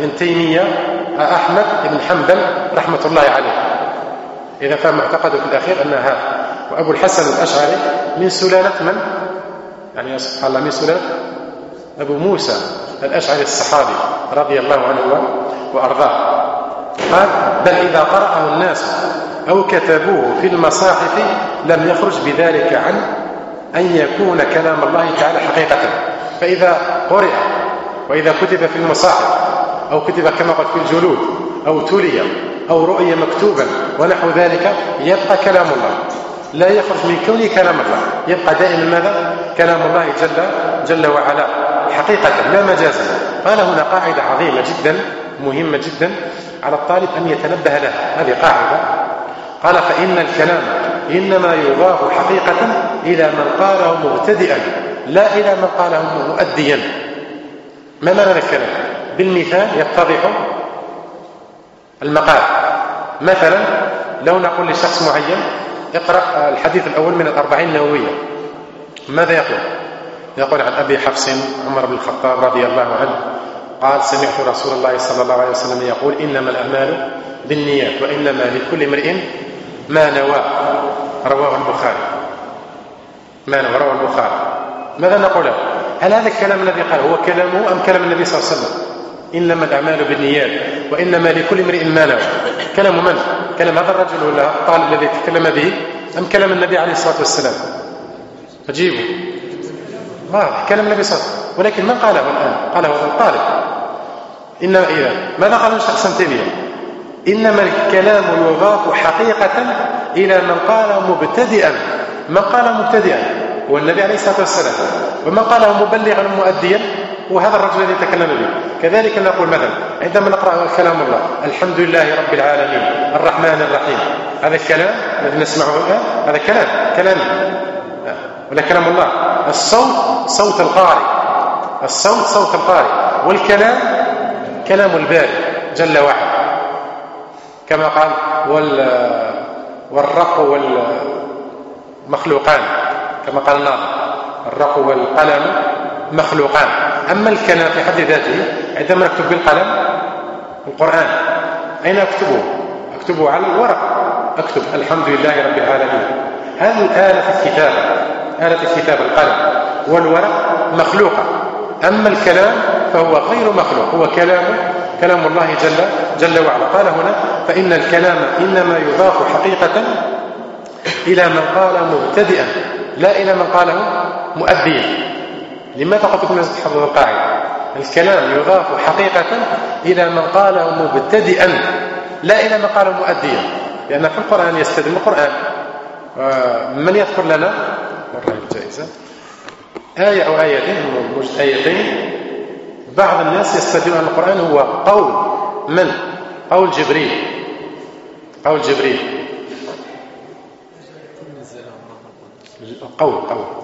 بن حنبل رحمة الله عليه. إذا كان معتقده في الأخير أن هذا. وأبو الحسن الأشعري من سلالة من؟ يعني سبحان الله، من سلالة أبو موسى الأشعري الصحابي رضي الله عنه وأرضاه. قال بل إذا قرأه الناس أو كتبوه في المصاحف لم يخرج بذلك عن أن يكون كلام الله تعالى حقيقة. فإذا قرأ وإذا كتب في المصاحف أو كتب كما قلت في الجلود أو تلي أو رؤية مكتوبا ونحو ذلك، يبقى كلام الله، لا يخرج من كونه كلام الله، يبقى دائما ماذا؟ كلام الله جل وعلا حقيقة لا مجازا. قال هنا قاعدة عظيمة جدا مهمة جدا على الطالب أن يتنبه لها. هذه قاعدة، قال فإن الكلام إنما يضاف حقيقة إلى من قاله مبتدئا لا إلى من قاله مؤديا. ما معنى الكلام؟ بالمثال يتضح المقال. مثلا لو نقول لشخص معين اقرأ الحديث الأول من 40 النووية، ماذا يقول؟ يقول عن أبي حفص عمر بن الخطاب رضي الله عنه قال سمعت رسول الله صلى الله عليه وسلم يقول إنما الأعمال بالنيات وإنما لكل امرئ ما نوى. رواه البخاري. ماذا نقول؟ هل هذا الكلام الذي قال هو كلامه أم كلام النبي صلى الله عليه وسلم؟ إنما الأعمال بالنيات وإنما لكل امرئ ما نوى. كلام من؟ كلام هذا الرجل ولا الطالب الذي تكلم به، أم كلام النبي عليه الصلاة والسلام؟ أجيبوا. كلام النبي صلى الله عليه وسلم، ولكن من قاله الآن؟ قاله الطالب. إنما إذا ماذا قال الشخص تيمية؟ إنما الكلام يضاف حقيقة إلى من قاله مبتدئا. من قاله مبتدئا هو النبي عليه الصلاة والسلام، ومن قاله مبلغا مؤديا وهذا الرجل الذي تكلم به. كذلك نقول مثلا عندما نقرأ كلام الله الحمد لله رب العالمين الرحمن الرحيم، هذا الكلام الذي نسمعه الآن هذا كلامي ولا كلام الله؟ الصوت صوت القارئ، والكلام كلام الباري جل وعلا، كما قال والرق والمخلوقان، كما قال الناظم الرق والقلم مخلوقان. أما الكلام في حد ذاته عندما نكتب بالقلم القرآن أين أكتبه على الورق، أكتب الحمد لله رب العالمين. هذه آلة الكتابة القلم والورق مخلوقة. أما الكلام فهو غير مخلوق، هو كلام الله جل وعلا. قال هنا فإن الكلام إنما يضاف حقيقة إلى من قال مبتدئا لا إلى من قاله مؤديا. لماذا قلت لكم لازم تحفظوا القاعدة؟ الكلام يضاف حقيقة إلى من قاله مبتدئا لا إلى من قاله مؤديا، لأن في القرآن يستدل القرآن. من يذكر لنا مرة الجائزة آية أو آيتين بعض الناس يستدل أن القرآن هو قول من؟ قول جبريل. قول جبريل قول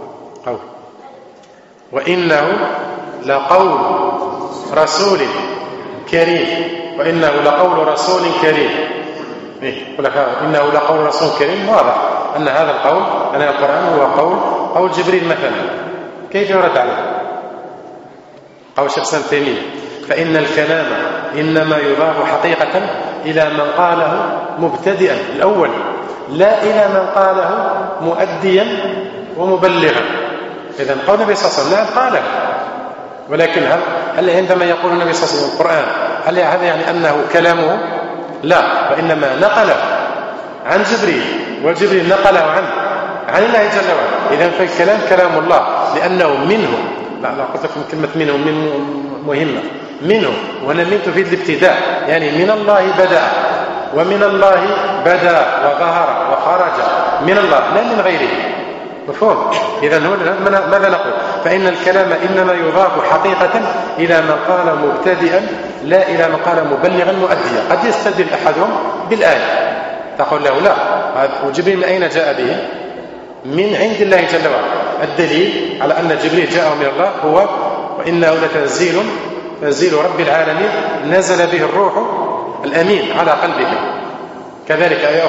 وإنه لقول رسول كريم. وإنه لقول رسول كريم. يقول لك إنه لقول رسول كريم، واضح أن هذا القول أن القرآن هو قول جبريل مثلا. كيف يرد عليه؟ قول شيخ الإسلام ابن تيمية فإن الكلام إنما يضاف حقيقة إلى من قاله مبتدئا الأول، لا إلى من قاله مؤديا ومبلغا. إذن قول النبي صلى الله عليه وسلم قاله، ولكن هل عندما يقول النبي صلى الله عليه وسلم القرآن هل هذا يعني أنه كلامه؟ لا، وإنما نقله عن جبريل، وجبريل نقله عن الله جل وعلا. إذن فالكلام كلام الله لأنه منه. لا قلت لكم كلمة منه مهمة. منه وهنا من تفيد الابتداء، يعني من الله بدأ، ومن الله بدأ وظهر وخرج من الله لا من غيره. مفهوم؟ إذن ماذا نقول؟ فإن الكلام إنما يضاف حقيقة إلى من قال مبتدئا لا إلى من قال مبلغا مؤديا. قد يستدل أحدهم بالآية تقول له لا، وجبريل من أين جاء به؟ من عند الله جل وعلا. الدليل على أن جبريل جاء من الله هو وإنه لتنزيل رب العالمين نزل به الروح الأمين على قلبك. كذلك آية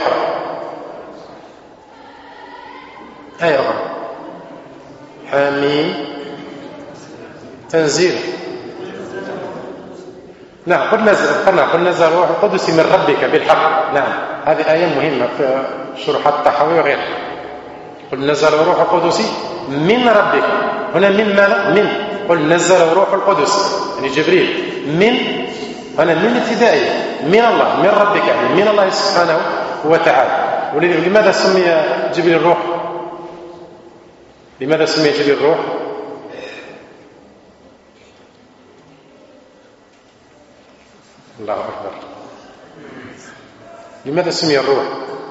أخرى حميم تنزيل. نعم قل نزل الروح القدس من ربك بالحق. نعم هذه آية مهمة في شروحات الطحاوي وغيرها. قل نزل الروح القدس من ربك. هنا من ماذا؟ من قل نزل الروح القدس يعني جبريل من هنا من ابتدائي من الله من ربك يعني من الله سبحانه وتعالى. ولماذا سمي جبريل الروح؟ لماذا سمي جبريل الروح؟ الله أكبر. لماذا سمي الروح؟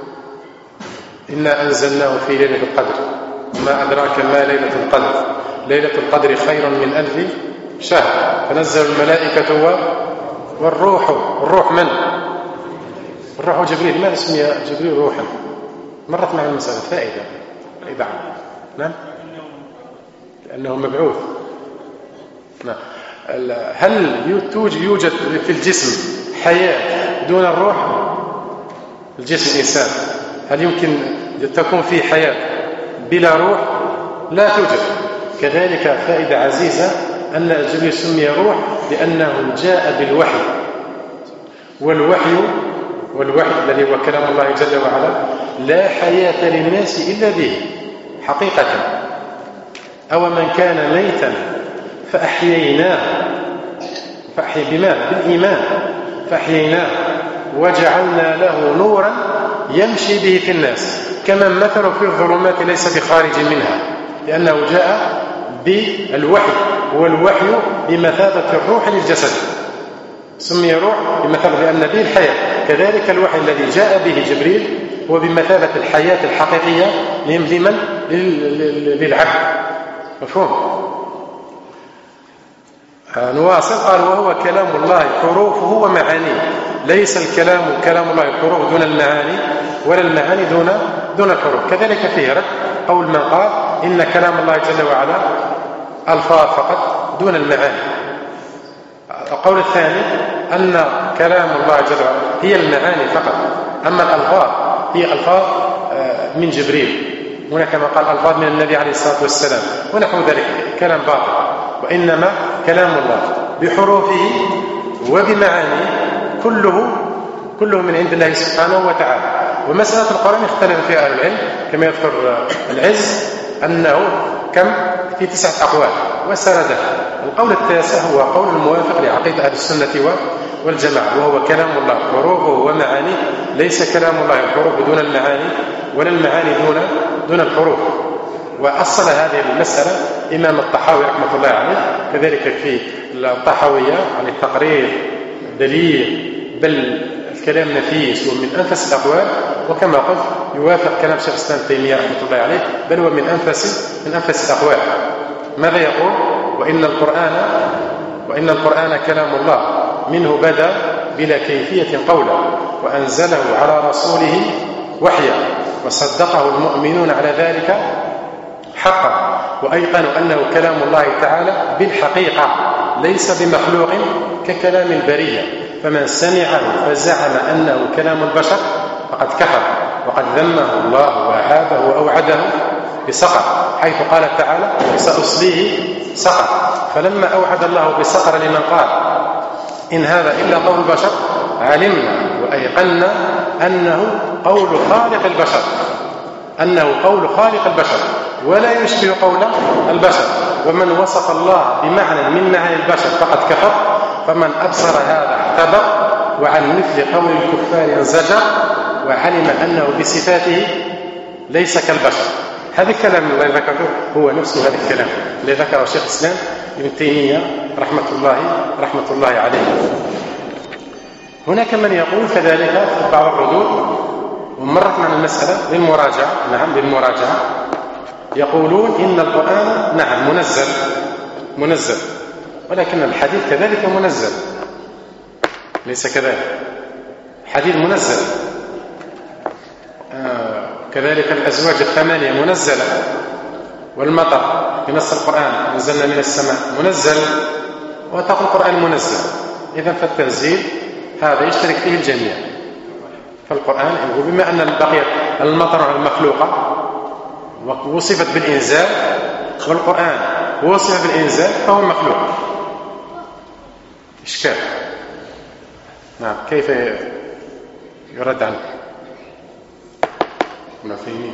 إنا أنزلناه في ليلة القدر وما أدراك ما ليلة القدر ليلة القدر خير من 1000 شهر. فنزل الملائكة والروح من؟ الروح جبريل. لماذا سمي جبريل روحا؟ مرت معنا المسألة فائدة نعم لأنه مبعوث. نعم. هل يوجد في الجسم حياة دون الروح؟ الجسم الإنسان هل يمكن تكون فيه حياة بلا روح؟ لا توجد. كذلك فائدة عزيزة أن جبريل سمي روح لأنه جاء بالوحي، والوحي الذي هو كلام الله جل وعلا لا حياة للناس إلا به حقيقة. أو من كان ميتا فأحييناه بالإيمان فأحييناه وجعلنا له نورا يمشي به في الناس كمن مثل في الظلمات ليس بخارج منها، لأنه جاء بالوحي، والوحي بمثابة الروح للجسد. سمي روح بمثابة لأن به الحياة. كذلك الوحي الذي جاء به جبريل هو بمثابة الحياة الحقيقية لمن؟ للعبد. مفهوم؟ نواصل. قال وهو كلام الله حروفه ومعانيه. ليس الكلام كلام الله الحروف دون المعاني، ولا المعاني دون الحروف. كذلك فيه رد قول من قال إن كلام الله جل وعلا ألفاظ فقط دون المعاني. القول الثاني أن كلام الله جل وعلا هي المعاني فقط، أما الألفاظ هي ألفاظ من جبريل، هنا كما قال ألفاظ من النبي عليه الصلاة والسلام ونحو ذلك كلام باطل. وإنما كلام الله بحروفه وبمعانيه كله من عند الله سبحانه وتعالى. ومسألة القرآن اختلف فيها أهل العلم كما يذكر العز أنه كم في 9 أقوال وسردها. القول التاسع هو قول الموافق لعقيدة أهل السنة والجماعة، وهو كلام الله حروفه ومعانيه. ليس كلام الله الحروف دون المعاني، ولا المعاني دون الحروف. وأصل هذه المسألة إمام الطحاوي رحمة الله عليه كذلك في الطحاوية عن التقرير دليل بل الكلام نفيس ومن أنفس الأقوال، وكما قلت يوافق كلام شيخ الإسلام تيمية رحمة الله عليه بل هو من أنفس الأقوال. ماذا يقول؟ وإن القرآن كلام الله منه بدأ بلا كيفية قولا وأنزله على رسوله وحيا وصدقه المؤمنون على ذلك حقا وأيقنوا أنه كلام الله تعالى بالحقيقة ليس بمخلوق ككلام البرية، فمن سمعه فزعم أنه كلام البشر فقد كفر وقد ذمه الله وعابه وأوعده بسقر، حيث قال تعالى سأصليه سقر. فلما أوعد الله بسقر لمن قال إن هذا إلا قول البشر علمنا وأيقنا أنه قول خالق البشر ولا يشبه قول البشر، ومن وصف الله بمعنى من معاني البشر فقد كفر، فمن أبصر هذا اعتبر وعن مثل قول الكفار انزجر وعلم أنه بصفاته ليس كالبشر. هذا الكلام الذي ذكره هو نفسه هذا الكلام الذي ذكره شيخ الإسلام ابن تيمية رحمة الله عليه. هناك من يقول كذلك في بعض الردود ومرت معنا المسألة للمراجعة يقولون إن القرآن نعم منزل ولكن الحديث كذلك منزل، ليس كذلك؟ الحديث منزل، كذلك الأزواج الثمانية منزلة، والمطر بنص القرآن نزلنا من السماء منزل، وتقول القرآن منزل. إذن فالتنزيل هذا يشترك فيه الجميع. فالقرآن بما أن بقيت المطر المخلوقة ووصفت بالإنزال والقرآن وصف بالإنزال فهو مخلوق. إشكال. نعم، كيف يرد عنه؟ منافقين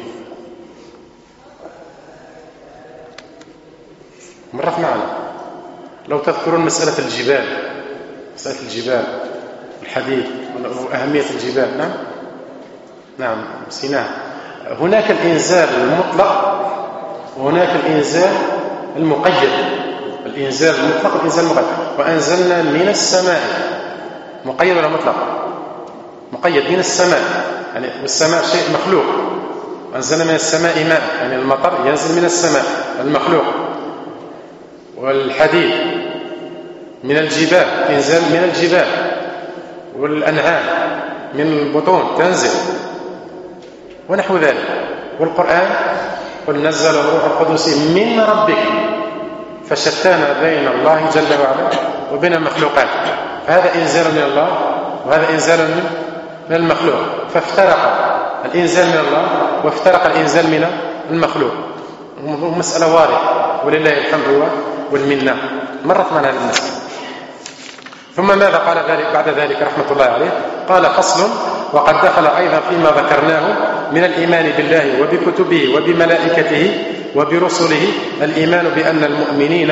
مرت معنا. لو تذكرون مسألة الجبال الحديث وأهمية الجبال. نعم سيناها. هناك الإنزال المطلق وهناك الإنزال المقيد. الإنزال المطلق والإنزال المقيد. وأنزلنا من السماء مقيد ولا مطلق؟ مقيد من السماء، يعني والسماء شيء مخلوق. أنزلنا من السماء ماء، يعني المطر ينزل من السماء المخلوق. والحديد من الجبال، إنزال من الجبال. والأنعام من البطون تنزل ونحو ذلك. والقرآن قل نزل الروح القدس من ربك، فشتان بين الله جل وعلا وبين المخلوقات. هذا إنزال من الله وهذا إنزال من المخلوق، فافترق الإنزال من الله وافترق الإنزال من المخلوق. مسألة واضحة ولله الحمد والمنة. مرت معنا هذه المسألة. ثم ماذا قال بعد ذلك رحمة الله عليه؟ قال فصل: وقد دخل أيضا فيما ذكرناه من الإيمان بالله وبكتبه وبملائكته وبرسله الإيمان بأن المؤمنين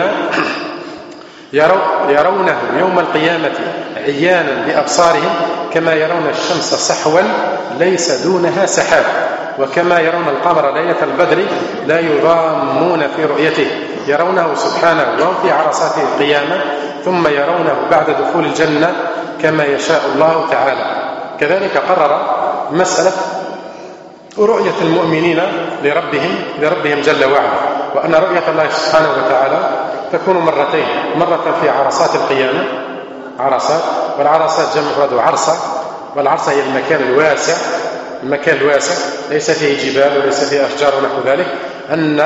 يرونه يوم القيامة عيانا بأبصارهم كما يرون الشمس صحوا ليس دونها سحاب، وكما يرون القمر ليلة البدر لا يضامون في رؤيته، يرونه سبحانه وهم في عرصات القيامة، ثم يرونه بعد دخول الجنة كما يشاء الله تعالى. كذلك قرر مسألة رؤية المؤمنين لربهم جل وعلا، وأن رؤية الله سبحانه وتعالى تكون مرتين: مرة في عرصات القيامة، والعرصات جمع مفرد عرصة، والعرصة هي المكان الواسع ليس فيه جبال وليس فيه أشجار ونحو ذلك، أن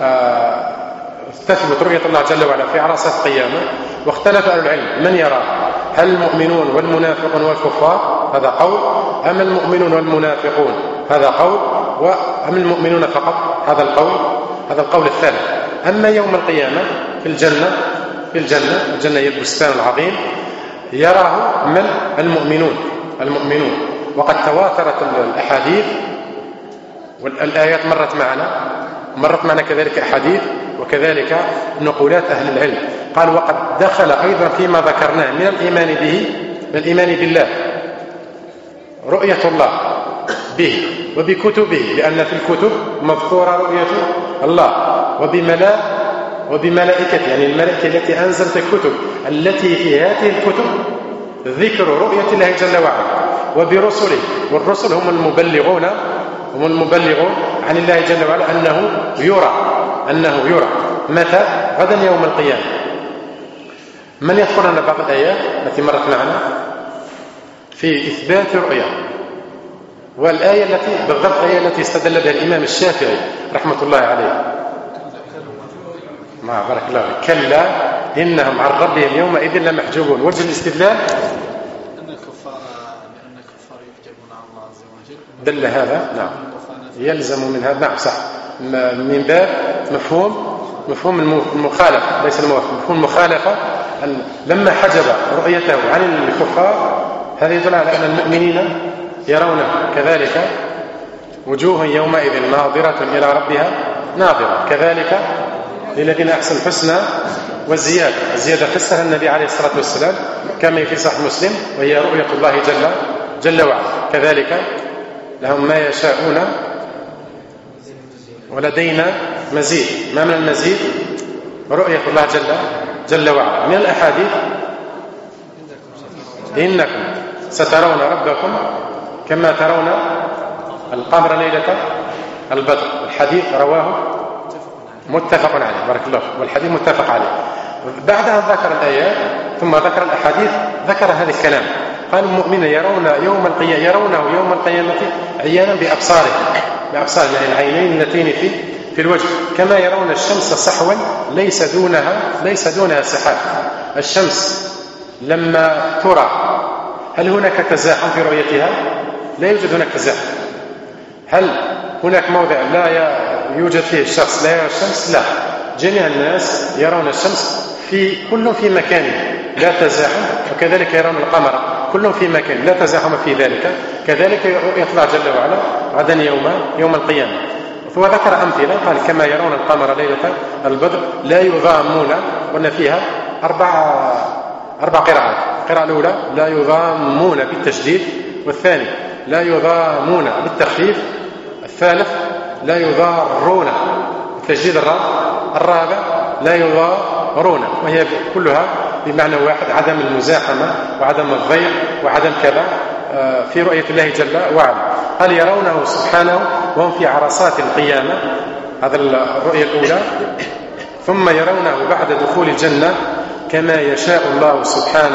تثبت رؤية الله جل وعلا في عرصات القيامة. واختلف أهل العلم من يرى، هل المؤمنون والمنافقون والكفار هذا قول، أم المؤمنون والمنافقون هذا قول، وأم المؤمنون فقط هذا القول الثالث. أما يوم القيامة في الجنة هي البستان العظيم، يراه من؟ المؤمنون. وقد تواترت الأحاديث والآيات مرت معنا كذلك أحاديث وكذلك نقولات أهل العلم. قال: وقد دخل أيضا فيما ذكرناه من الإيمان بالله رؤية الله به وبكتبه، لأن في الكتب مذكورة رؤية الله، وبملائكته، يعني الملائكة التي أنزلت الكتب التي في هذه الكتب ذكر رؤية الله جل وعلا، وبرسله، والرسل هم المبلغون عن الله جل وعلا أنه يرى متى؟ غدا يوم القيامة. من يذكر لنا بعض الآيات التي مرت معنا في إثبات الرؤيا؟ والآية التي بالضبط الآية التي استدل بها الإمام الشافعي رحمة الله عليه، ما بارك الله فيك، كلا إنهم عن ربهم يومئذ لمحجوبون. وجه الاستدلال أن الكفار يحجبون عن الله عز وجل، دل هذا نعم يلزم من هذا، نعم صح، من باب مفهوم المخالفة، ليس الموافق، مفهوم المخالفة. لما حجب رؤيته عن الكفار هذا يدل على أن المؤمنين يرونه كذلك، وجوه يومئذ ناظرة إلى ربها ناظرة، كذلك للذين أحسنوا الحسنى والزيادة. الزيادة فسرها النبي عليه الصلاة والسلام كما في صحيح مسلم، وهي رؤية الله جل وعلا. كذلك لهم ما يشاءون ولدينا مزيد. ما من المزيد؟ رؤية الله جل وعلا. من الأحاديث إنكم سترون ربكم كما ترون القمر ليلة البدر. الحديث رواه متفق عليه، بارك الله، والحديث متفق عليه. بعد أن ذكر الآيات ثم ذكر الأحاديث ذكر هذا الكلام، قال المؤمنون يرونه يوم القيامة عيانا بأبصارهم، يعني العينين اللتين في الوجه، كما يرون الشمس صحوا ليس دونها سحاب. الشمس لما ترى هل هناك تزاحم في رؤيتها؟ لا يوجد هناك تزاحم. هل هناك موضع لا يوجد فيه الشخص لا يرى الشمس؟ لا، جميع الناس يرون الشمس كل في مكانه لا تزاحم، وكذلك يرون القمر كل في مكان لا تزاحم في ذلك. كذلك رؤية الله جل وعلا غدا يوم القيامة. وذكر أمثلة، قال كما يرون القمر ليلة البدر لا يضامون، وأن فيها أربع قراءات. القراءة الأولى لا يضامون بالتشديد، والثاني لا يضامون بالتخفيف، الثالث لا يضارون بالتشديد الرابع لا يضارون، وهي كلها بمعنى واحد، عدم المزاحمة وعدم الضيق وعدم كذا في رؤية الله جل وعلا. قال يرونه سبحانه وهم في عرصات القيامة، هذا الرؤية الأولى. ثم يرونه بعد دخول الجنة كما يشاء الله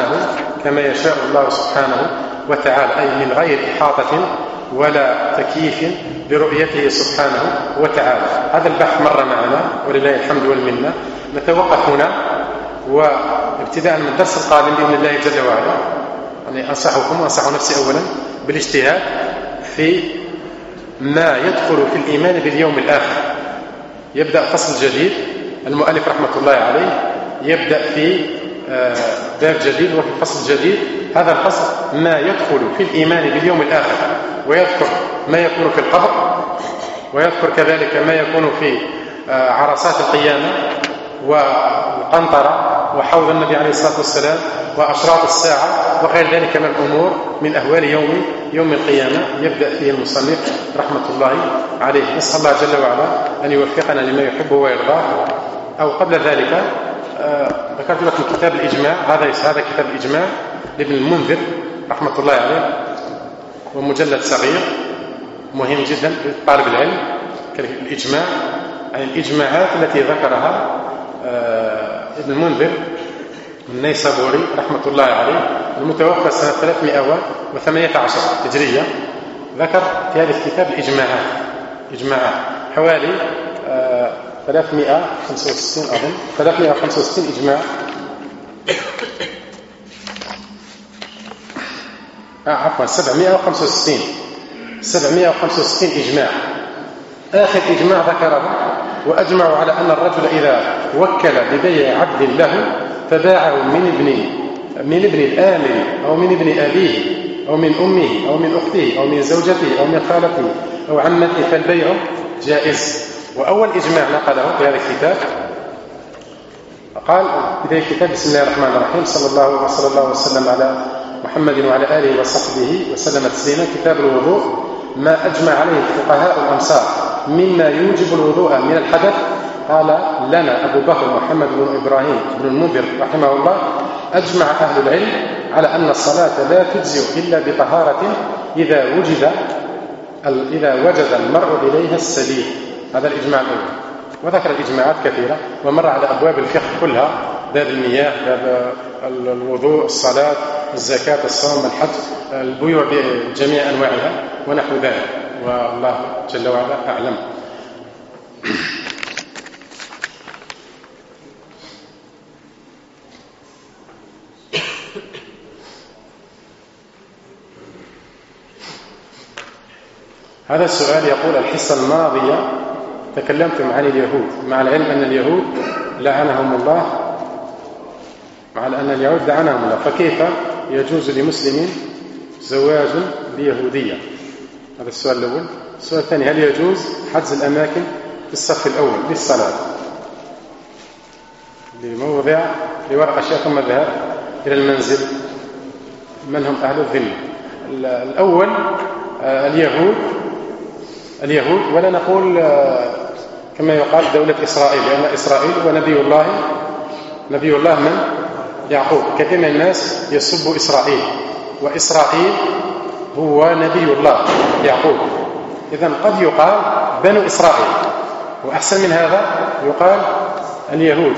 سبحانه وتعالى، أي من غير إحاطة ولا تكييف برؤيته سبحانه وتعالى. هذا البحث مر معنا ولله الحمد والمنة. نتوقف هنا، وابتداء من الدرس القادم بإذن الله جل وعلا يعني أنصحكم وأنصح نفسي أولا بالاجتهاد في ما يدخل في الإيمان باليوم الآخر. يبدأ فصل جديد، المؤلف رحمة الله عليه يبدأ في باب جديد وفي فصل جديد. هذا الفصل ما يدخل في الإيمان باليوم الآخر، ويذكر ما يكون في القبر، ويذكر كذلك ما يكون في عرصات القيامة والقنطرة وحوض النبي عليه الصلاة والسلام وأشراط الساعة وغير ذلك من الأمور من أهوال يوم القيامة يبدأ فيه المصنف رحمة الله عليه. نسأل الله جل وعلا أن يوفقنا لما يحبه ويرضاه. أو قبل ذلك ذكرت لكم كتاب الإجماع، هذا كتاب الإجماع لابن المنذر رحمة الله عليه، ومجلد صغير مهم جدا لطالب العلم. الإجماع عن الإجماعات التي ذكرها ابن المنذر النيسابوري رحمة الله عليه، المتوفى سنة 318 هجرية. ذكر في هذا الكتاب الإجماعات حوالي 365 أظن 365 إجماع. عفوا 765 إجماع. آخر إجماع ذكره وأجمعوا على أن الرجل إذا وكل ببيع عبد له فباعه من ابن الآمر أو من ابن أبيه أو من أمه أو من أخته أو من زوجته أو من خالته أو عمته فالبيع جائز. وأول إجماع نقله في هذا الكتاب قال بداية الكتاب: بسم الله الرحمن الرحيم، صلى الله وسلم على محمد وعلى آله وصحبه وسلم تسليما. كتاب الوضوء ما أجمع عليه فقهاء الأمصار مما يوجب الوضوء من الحدث؟ قال لنا أبو بكر محمد بن إبراهيم بن المنذر رحمه الله: أجمع أهل العلم على أن الصلاة لا تجزئ إلا بطهارة إذا وجد المرء إليها السبيل. هذا الإجماع الأول. وذكر الإجماعات كثيرة ومر على أبواب الفقه كلها: باب المياه، باب الوضوء، الصلاة، الزكاة، الصوم، الحج، البيوع بجميع أنواعها ونحو ذلك، والله جل وعلا أعلم. هذا السؤال يقول: الحصة الماضية تكلمتم عن اليهود، مع العلم أن اليهود لعنهم الله، فكيف يجوز لمسلم زواج بيهودية؟ هذا السؤال الأول. السؤال الثاني: هل يجوز حجز الأماكن في الصف الأول للصلاة لموضع لورق أشياء ثم الذهاب إلى المنزل؟ من هم أهل الذمة؟ الأول اليهود، ولا نقول كما يقال دولة إسرائيل، لأن إسرائيل ونبي الله من؟ يعقوب. كثير من الناس يسب إسرائيل، وإسرائيل هو نبي الله يعقوب. إذن قد يقال بنو إسرائيل، وأحسن من هذا يقال اليهود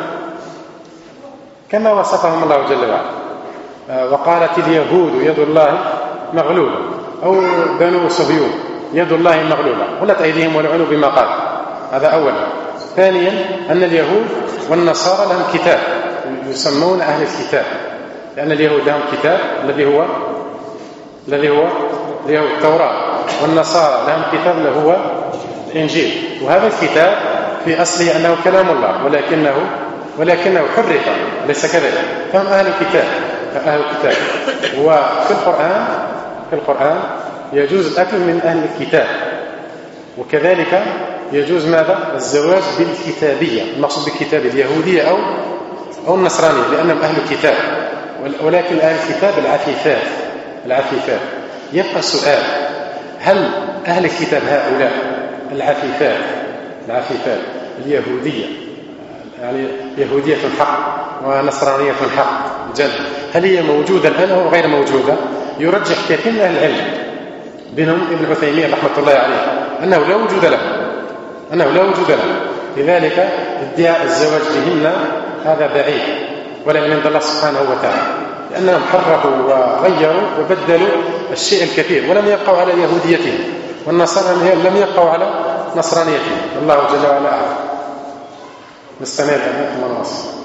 كما وصفهم الله جل وعلا. وقالت اليهود يد الله مغلولة، أو بنو صهيون يد الله مغلولة، غلت أيديهم ولعنوا بما قال. هذا أولا. ثانيا أن اليهود والنصارى لهم كتاب، يسمون أهل الكتاب، لأن اليهود لهم كتاب الذي هو التوراة، والنصارى لهم كتاب اللي هو الإنجيل. وهذا الكتاب في أصله أنه كلام الله، ولكنه حرف، ليس كذلك، فهم أهل الكتاب. وفي القرآن يجوز الأكل من أهل الكتاب، وكذلك يجوز ماذا؟ الزواج بالكتابية، المقصود بالكتاب اليهودية أو النصرانية، لأنهم أهل الكتاب. ولكن أهل الكتاب العفيفات. يبقى السؤال: هل أهل الكتاب هؤلاء العفيفات اليهودية، يعني يهودية حق ونصرانية حق جد، هل هي موجودة الآن أو غير موجودة؟ يرجح كثير من أهل العلم، بينهم ابن عثيمين رحمة الله عليه، أنه لا وجود له. لذلك ادعاء الزواج بهن هذا بعيد، ولا من عند الله سبحانه وتعالى، لأنهم حرفوا وغيروا وبدلوا الشيء الكثير، ولم يبقوا على يهوديتهم، والنصارى لم يبقوا على نصرانيتهم. الله جل وعلا أعلم. نستمر أمام ونواصل.